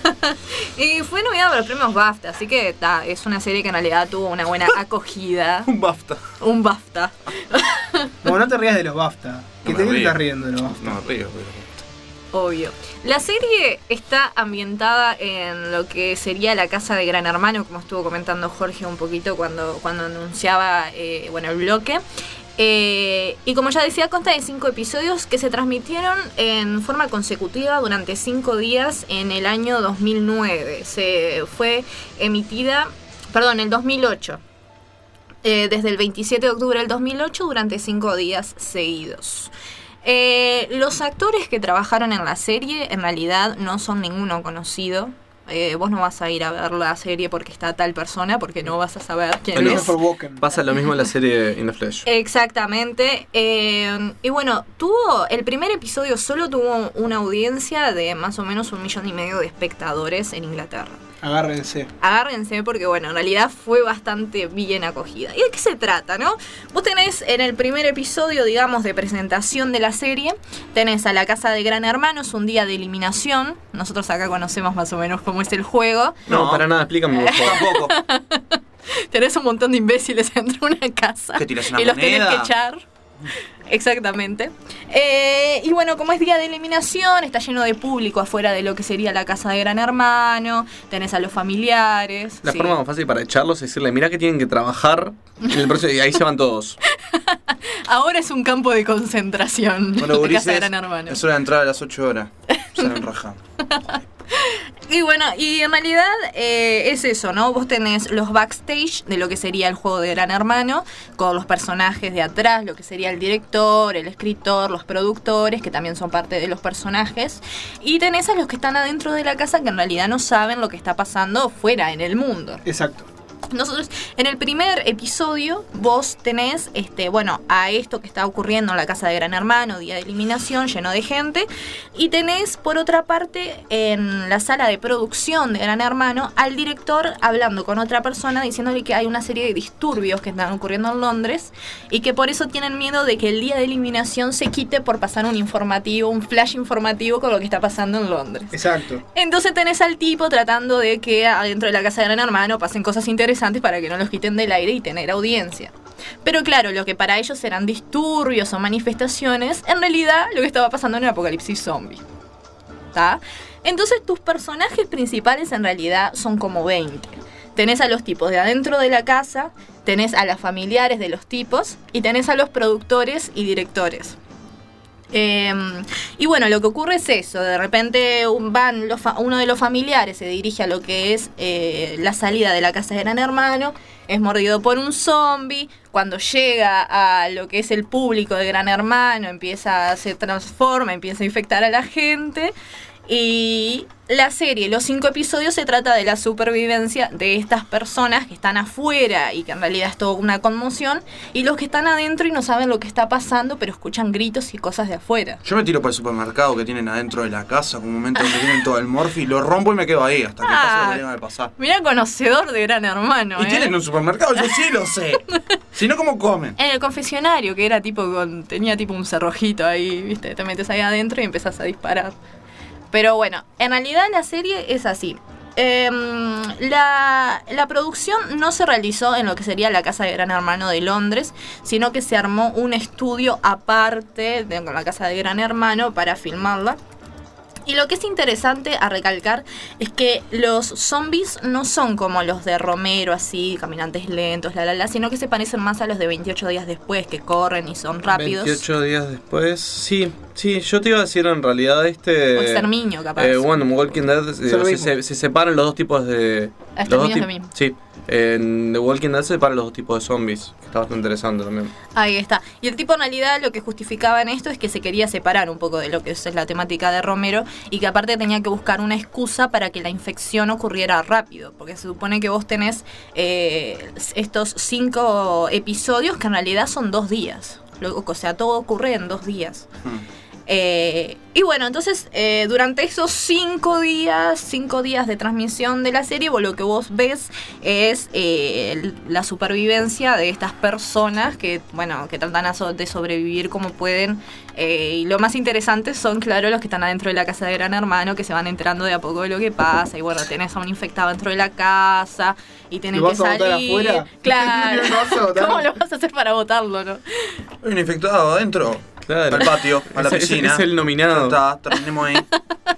Y fue nominada para los premios BAFTA, así que ta, es una serie que en realidad tuvo una buena acogida. Un BAFTA. Un BAFTA. No, no te rías de los BAFTA. Que No te me río. estás riendo de los BAFTA. No me río, pero... Obvio. La serie está ambientada en lo que sería la casa de Gran Hermano, como estuvo comentando Jorge un poquito cuando, cuando anunciaba eh, bueno, el bloque. Eh, y como ya decía, consta de cinco episodios que se transmitieron en forma consecutiva durante cinco días en el año dos mil nueve. Se fue emitida, perdón, en el dos mil ocho. Eh, desde el veintisiete de octubre del dos mil ocho durante cinco días seguidos. Eh, los actores que trabajaron en la serie en realidad no son ninguno conocido. eh, vos no vas a ir a ver la serie porque está tal persona, porque no vas a saber quién Bueno, es. pasa lo mismo en la serie In the Flesh. Exactamente. Eh, y bueno, tuvo el primer episodio solo tuvo una audiencia de más o menos un millón y medio de espectadores en Inglaterra. Agárrense. Agárrense porque, bueno, en realidad fue bastante bien acogida. ¿Y de qué se trata, no? Vos tenés en el primer episodio, digamos, de presentación de la serie, tenés a la casa de Gran Hermano, es un día de eliminación. Nosotros acá conocemos más o menos cómo es el juego. No, no para nada, explícame un poco. Tampoco. Tenés un montón de imbéciles dentro de una casa. ¿Que tiras una y los moneda? tenés que echar. Exactamente. Eh, y bueno, como es día de eliminación, está lleno de público afuera de lo que sería la casa de Gran Hermano. Tenés a los familiares. La sí. forma más fácil para echarlos es decirle, mira que tienen que trabajar en el proceso y ahí se van todos. Ahora es un campo de concentración. Bueno, la casa gurises, de Gran Hermano. es hora de entrar a las ocho horas. Salen raja. Y bueno, y en realidad eh, es eso, ¿no? Vos tenés los backstage de lo que sería el juego de Gran Hermano, con los personajes de atrás, lo que sería el director, el escritor, los productores, que también son parte de los personajes. Y tenés a los que están adentro de la casa que en realidad no saben lo que está pasando fuera en el mundo. Exacto. Nosotros, en el primer episodio, vos tenés, este, bueno, a esto que está ocurriendo en la casa de Gran Hermano, día de eliminación, lleno de gente, y tenés, por otra parte, en la sala de producción de Gran Hermano, al director hablando con otra persona, diciéndole que hay una serie de disturbios que están ocurriendo en Londres, y que por eso tienen miedo de que el día de eliminación se quite por pasar un informativo, un flash informativo con lo que está pasando en Londres. Exacto. Entonces tenés al tipo tratando de que adentro de la casa de Gran Hermano pasen cosas interesantes para que no los quiten del aire y tener audiencia. Pero claro, lo que para ellos eran disturbios o manifestaciones, en realidad lo que estaba pasando en el apocalipsis zombie. ¿Tá? Entonces tus personajes principales en realidad son como veinte. Tenés a los tipos de adentro de la casa, tenés a las familiares de los tipos y tenés a los productores y directores. Eh, y bueno, lo que ocurre es eso, de repente un, van los fa- uno de los familiares se dirige a lo que es eh, la salida de la casa de Gran Hermano, es mordido por un zombie, cuando llega a lo que es el público de Gran Hermano empieza, se transforma, empieza a infectar a la gente. Y la serie, los cinco episodios, se trata de la supervivencia de estas personas que están afuera y que en realidad es toda una conmoción, y los que están adentro y no saben lo que está pasando, pero escuchan gritos y cosas de afuera. Yo me tiro para el supermercado que tienen adentro de la casa, con un momento donde tienen todo el morfi, lo rompo y me quedo ahí hasta que Ah. pase lo que tenga que pasar. Mirá, conocedor de Gran Hermano, Y ¿eh? tienen un supermercado, yo sí lo sé. Si no, ¿cómo comen? En el confesionario, que era tipo con, tenía tipo un cerrojito ahí, viste, te metes ahí adentro y empezás a disparar. Pero bueno, en realidad la serie es así. Eh, la, la producción no se realizó en lo que sería la casa de Gran Hermano de Londres, sino que se armó un estudio aparte de la casa de Gran Hermano para filmarla. Y lo que es interesante a recalcar es que los zombies no son como los de Romero, así, caminantes lentos, la la la, sino que se parecen más a los de veintiocho días después, que corren y son rápidos. veintiocho días después, sí, sí, yo te iba a decir en realidad este... O Exterminio, capaz. Eh, bueno, en Walking Dead eh, lo se, mismo. se, se separan los dos tipos de... los dos Exterminio es lo tip- mismo. Sí, en The Walking Dead se separan los dos tipos de zombies, que está bastante interesante también. Ahí está. Y el tipo en realidad lo que justificaba en esto es que se quería separar un poco de lo que es la temática de Romero, y que aparte tenía que buscar una excusa para que la infección ocurriera rápido, porque se supone que vos tenés eh, estos cinco episodios que en realidad son dos días. Lo- o sea, todo ocurre en dos días. Eh, y bueno, entonces eh, durante esos cinco días, cinco días de transmisión de la serie, vos lo que vos ves es eh, el- la supervivencia de estas personas que, bueno, que tratan a so- de sobrevivir como pueden. Eh, y lo más interesante son, claro, los que están adentro de la casa de Gran Hermano, que se van enterando de a poco de lo que pasa. Y bueno, tenés a un infectado dentro de la casa y tienen ¿Lo que vas a botar salir. afuera? Claro. ¿Lo vas a botar? ¿Cómo lo vas a hacer para botarlo, no? Hay un infectado adentro. Claro. Al patio, a la Es- es- piscina. es el nominado. Ya está, terminemos ahí.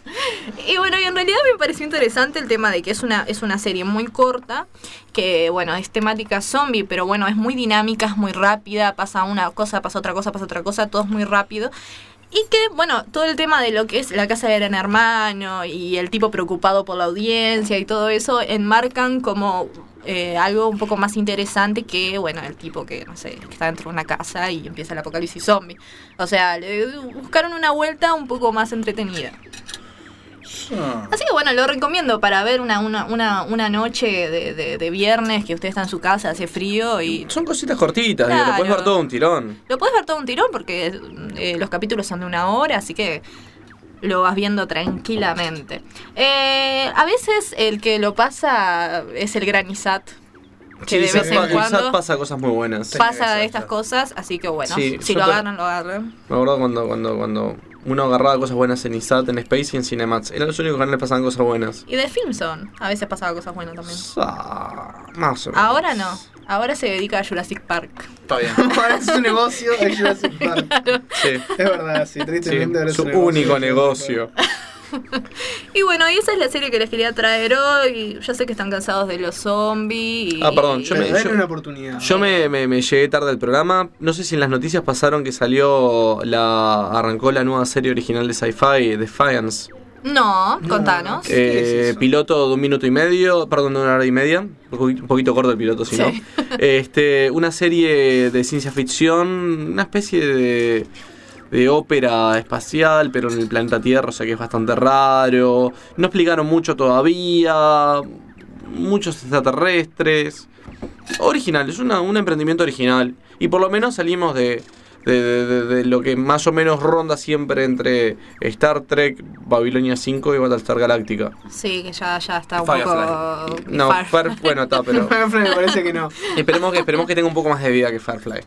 Y bueno, y en realidad me pareció interesante el tema de que es una, es una serie muy corta, que bueno, es temática zombie, pero bueno, es muy dinámica, es muy rápida, pasa una cosa, pasa otra cosa, pasa otra cosa, todo es muy rápido. Y que, bueno, todo el tema de lo que es la casa de Gran Hermano y el tipo preocupado por la audiencia y todo eso, enmarcan como eh, algo un poco más interesante que, bueno, el tipo que, no sé, que está dentro de una casa y empieza el apocalipsis zombie. O sea, le buscaron una vuelta un poco más entretenida. Así que bueno, lo recomiendo para ver una, una, una, una noche de, de, de viernes que usted está en su casa, hace frío y... Son cositas cortitas, Claro. digo, lo puedes ver todo un tirón. Lo puedes ver todo un tirón porque eh, los capítulos son de una hora, así que lo vas viendo tranquilamente. Eh, a veces el que lo pasa es el gran Isat, que Sí, de Isat vez pa- en cuando Isat pasa cosas muy buenas. pasa estas cosas, así que bueno, Sí, si yo lo te- agarran, lo agarran. Me acuerdo cuando, cuando, cuando uno agarraba cosas buenas en Isat, en Space y en Cinemats. Eran los únicos canales que pasaban cosas buenas. Y de Filmson, a veces pasaba cosas buenas también. Ah, más o menos. Ahora no, ahora se dedica a Jurassic Park. Está bien. Es su negocio, es Jurassic Park. Sí. Es verdad, sí, Sí, tristemente ahora es su un negocio. único negocio. Y bueno, y esa es la serie que les quería traer hoy. Yo sé que están cansados de los zombies. Y... Ah, perdón, yo me, Pero dale yo, una oportunidad. yo me, me, me llegué tarde al programa. No sé si en las noticias pasaron que salió la. Arrancó la nueva serie original de Sci-Fi, Defiance. No, contanos. Eh, piloto de un minuto y medio, perdón, de una hora y media. Un poquito, un poquito corto el piloto, si Sí. no. Este, una serie de ciencia ficción, una especie de. de ópera espacial, pero en el planeta Tierra, o sea que es bastante raro. No explicaron mucho todavía. Muchos extraterrestres. Original, es una, un emprendimiento original. Y por lo menos salimos de, de, de, de- de lo que más o menos ronda siempre entre Star Trek, Babilonia cinco y Battlestar Galactica. Sí, que ya, ya está un Firefly. poco... No, Far- Far, bueno, está, pero. Firefly me parece que no. Esperemos que, esperemos que tenga un poco más de vida que Firefly.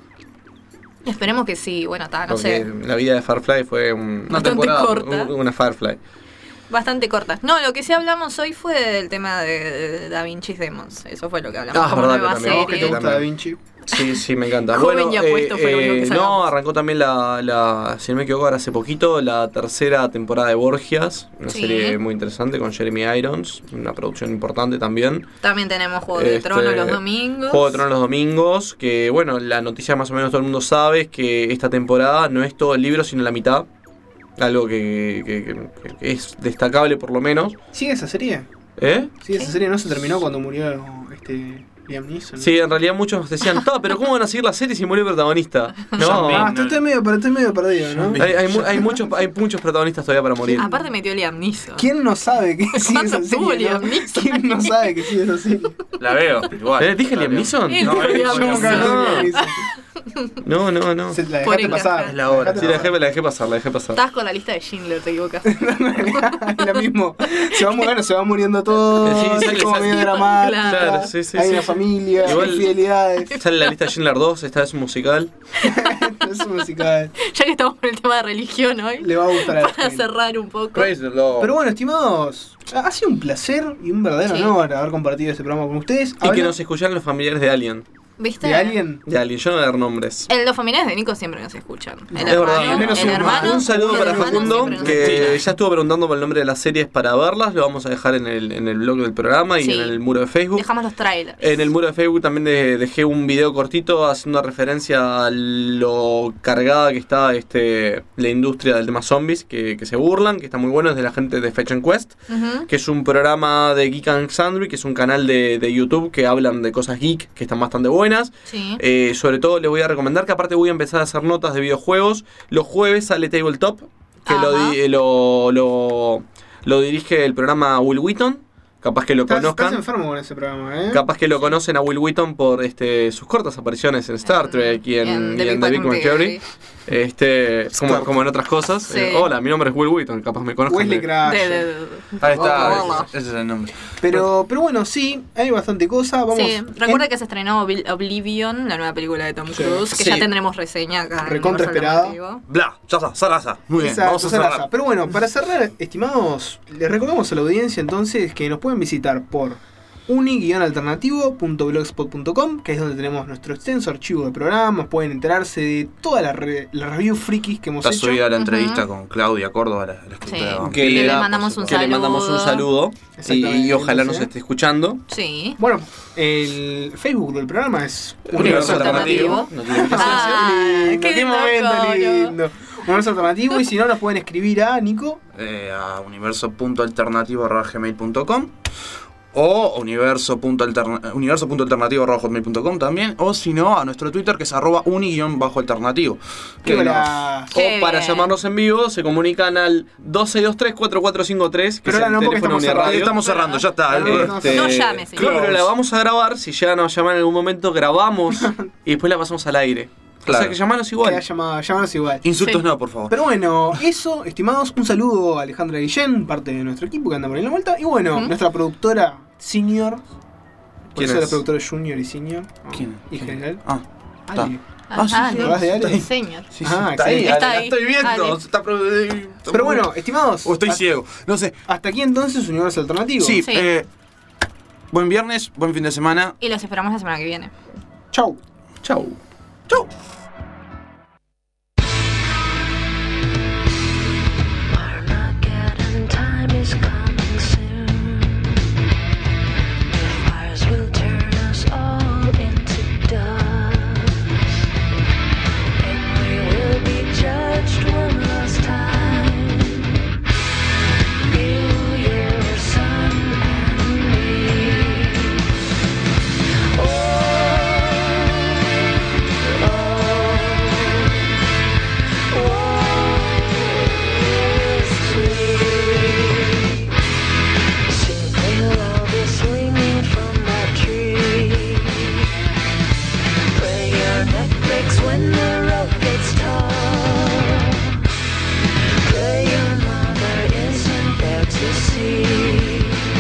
Esperemos que sí, bueno, está, no Porque sé. la vida de Firefly fue un- una Bastante temporada, corta. un- una Firefly. Bastante corta. No, lo que sí hablamos hoy fue del tema de, de Da Vinci's Demons. Eso fue lo que hablamos. Ah, como verdad que nueva también. ¿Vos que te serie. gusta Da Vinci? Sí, sí, me encanta. Joven bueno, y apuesto fue lo único que no, sacamos. arrancó también la, la, si no me equivoco, ahora hace poquito, la tercera temporada de Borgias, una Sí. serie muy interesante con Jeremy Irons, una producción importante también. También tenemos Juego de Este, Tronos los domingos. Juego de Tronos los domingos, que bueno, la noticia más o menos todo el mundo sabe es que esta temporada no es todo el libro, sino la mitad. Algo que, que- que- que es destacable por lo menos. ¿Sigue esa serie? ¿Eh? Sí, esa serie no se terminó cuando murió este Liam Neeson. Sí, en realidad muchos decían, "Ta, pero ¿cómo van a seguir la serie si murió el protagonista?" No, Ah, estoy, estoy medio, pero estoy medio perdido, ¿no? hay, hay mu- hay muchos, hay muchos protagonistas todavía para morir. Aparte metió Liam Neeson. ¿Quién no sabe que sigue ¿Cuánto esa tuvo serie? Liam no? Neeson? ¿Quién no sabe que sigue esa serie? La veo, igual. ¿Eh? ¿Dije Liam Neeson? Sí, No, dijo eh, Liam yo Neeson. Nunca No. lo hice. No, no, no. Se- La Por dejaste pasar. encajar. Es la hora. Sí, la dejé, la dejé pasar, la dejé pasar. Estás con la lista de Schindler, te equivocas. Es lo mismo. Se va, mu- bueno, se va muriendo todo. Sí, es sale- como sale- medio dramática. Claro, sí, sí, Hay sí, una sí. familia, Igual- infidelidades. Sale la lista de Schindler dos, esta vez un musical. Es un musical. Ya que estamos con el tema de religión hoy, Le va a gustar a la para gente. cerrar un poco. Praise the Lord. Pero bueno, estimados, ha sido un placer y un verdadero Sí. honor haber compartido este programa con ustedes. Y que Habla- nos escucharan los familiares de Alien. ¿Viste? ¿De Alien? De Alien, yo no voy a dar nombres. En los familiares de Nico siempre nos escuchan. El Es verdad. hermano, menos el uno. hermano. Un saludo el para hermano Facundo, siempre nos que escucha. ya estuvo preguntando por el nombre de las series para verlas. Lo vamos a dejar en el, en el blog del programa y Sí. en el muro de Facebook. Dejamos los trailers. En el muro de Facebook también de- dejé un video cortito haciendo una referencia a lo cargada que está este la industria del tema zombies, que, que se burlan, que está muy bueno, es de la gente de Fetch and Quest, Ujú. que es un programa de Geek and Sundry, que es un canal de, de YouTube que hablan de cosas geek, que están bastante buenas. Sí. Eh, sobre todo les voy a recomendar que aparte voy a empezar a hacer notas de videojuegos. Los jueves sale Tabletop, que lo, Ajá. di- lo, lo, lo dirige el programa Will Wheaton. Capaz que lo Estás, estás conozcan. enfermo con ese programa, ¿eh? Capaz que lo conocen a Will Wheaton por este sus cortas apariciones en Star Trek y en, en y The en Big The Big Bang Bang Theory. Este, como, como en otras cosas. Sí. Eh, hola, mi nombre es Will Wheaton, capaz me conozcan. Wesley de- Crusher. De- de- de- Ahí está, Hola. ese, ese es el nombre. Pero, pero bueno, sí, hay bastante cosa. Vamos. Sí, recuerda que se estrenó Obli- Oblivion, la nueva película de Tom Sí. Cruise, que Sí. ya tendremos reseña acá. en Recontra Universal esperada. Alternativo. Bla, ya está, Sarasa. Muy bien, Exacto, vamos a Sarasa. cerrar. Pero bueno, para cerrar, estimados, les recordamos a la audiencia entonces que nos pueden visitar por uni alternativo punto blogspot punto com, que es donde tenemos nuestro extenso archivo de programas. Pueden enterarse de todas las re- las reviews frikis que hemos Está hecho. subida la entrevista Ujú. con Claudia Córdoba, la, la escritora Sí. de Que, Y le, le da- mandamos un que le mandamos un saludo y, Exactamente, y ojalá nos entonces. esté escuchando. Sí. Bueno, el Facebook del programa es Universo Alternativo. Alternativo. No tiene que ser. Ah, lindo, qué qué loco, momento ¿no? lindo. Universo Alternativo, y si no, nos pueden escribir a Nico. Eh, a universo punto alternativo arroba gmail punto com O universo punto alterna- universo punto alternativo arroba hotmail punto com también. O si no, a nuestro Twitter que es arroba uni-alternativo. Qué Que nos- hola. O para llamarnos en vivo se comunican al dos seis dos tres cuatro cuatro cinco tres, que Pero es ahora el no, porque teléfono estamos de cerrando. radio. Estamos cerrando, ya está. No, no, Este, No llames, no, pero la vamos a grabar. Si llegan a llamar en algún momento, grabamos y después la pasamos al aire. O Claro. sea que llamanos igual. Queda llamada- llámanos igual. Insultos Sí. no, por favor. Pero bueno, eso, estimados, un saludo a Alejandra Guillén, parte de nuestro equipo que anda por ahí en la vuelta. Y bueno, ¿Mm? nuestra productora senior. Por ¿Quién eso es? la productora junior y senior. ¿no? ¿Quién? Y general. Ah, está. Ale. Ah, sí, sí, ¿Te acordás de Ale? el señor. Sí, sí, Ah, está ahí, excelente. Está Ale, ahí. la estoy viendo. Ale. se está pro- eh, Pero bueno, estimados. O estoy a- ciego, no sé. Hasta aquí entonces Universo Alternativo. Sí, Sí. eh, buen viernes, buen fin de semana. Y los esperamos la semana que viene. Chau. Chau. Chau. Armageddon time is coming soon. The fires will turn us all into dust, and we will be judged one last time. You, your son, and me. Oh, oh, oh. Simply love is swinging from that tree. Pray your neck breaks when the rope gets tall. Pray your mother isn't there to see.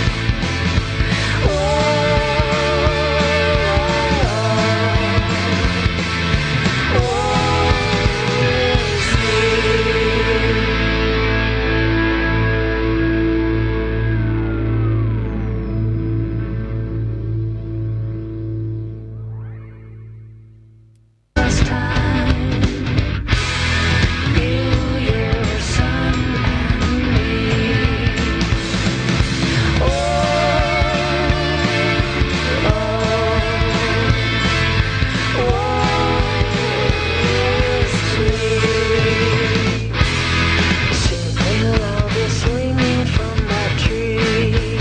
Simply love is swinging from that tree.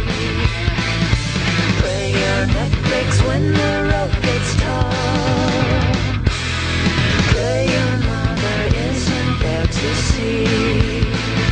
Pray your neck breaks when the rope gets tall. Pray your mother isn't there to see.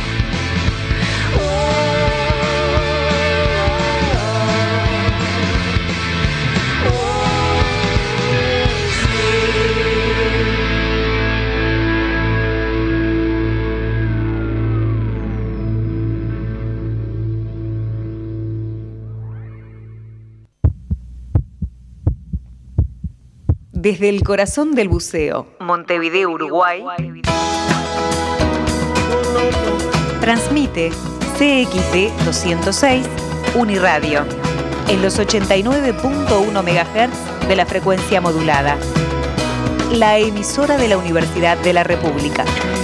Desde el corazón del buceo, Montevideo, Uruguay, transmite C X D doscientos seis Uniradio en los ochenta y nueve punto uno megahertz de la frecuencia modulada. La emisora de la Universidad de la República.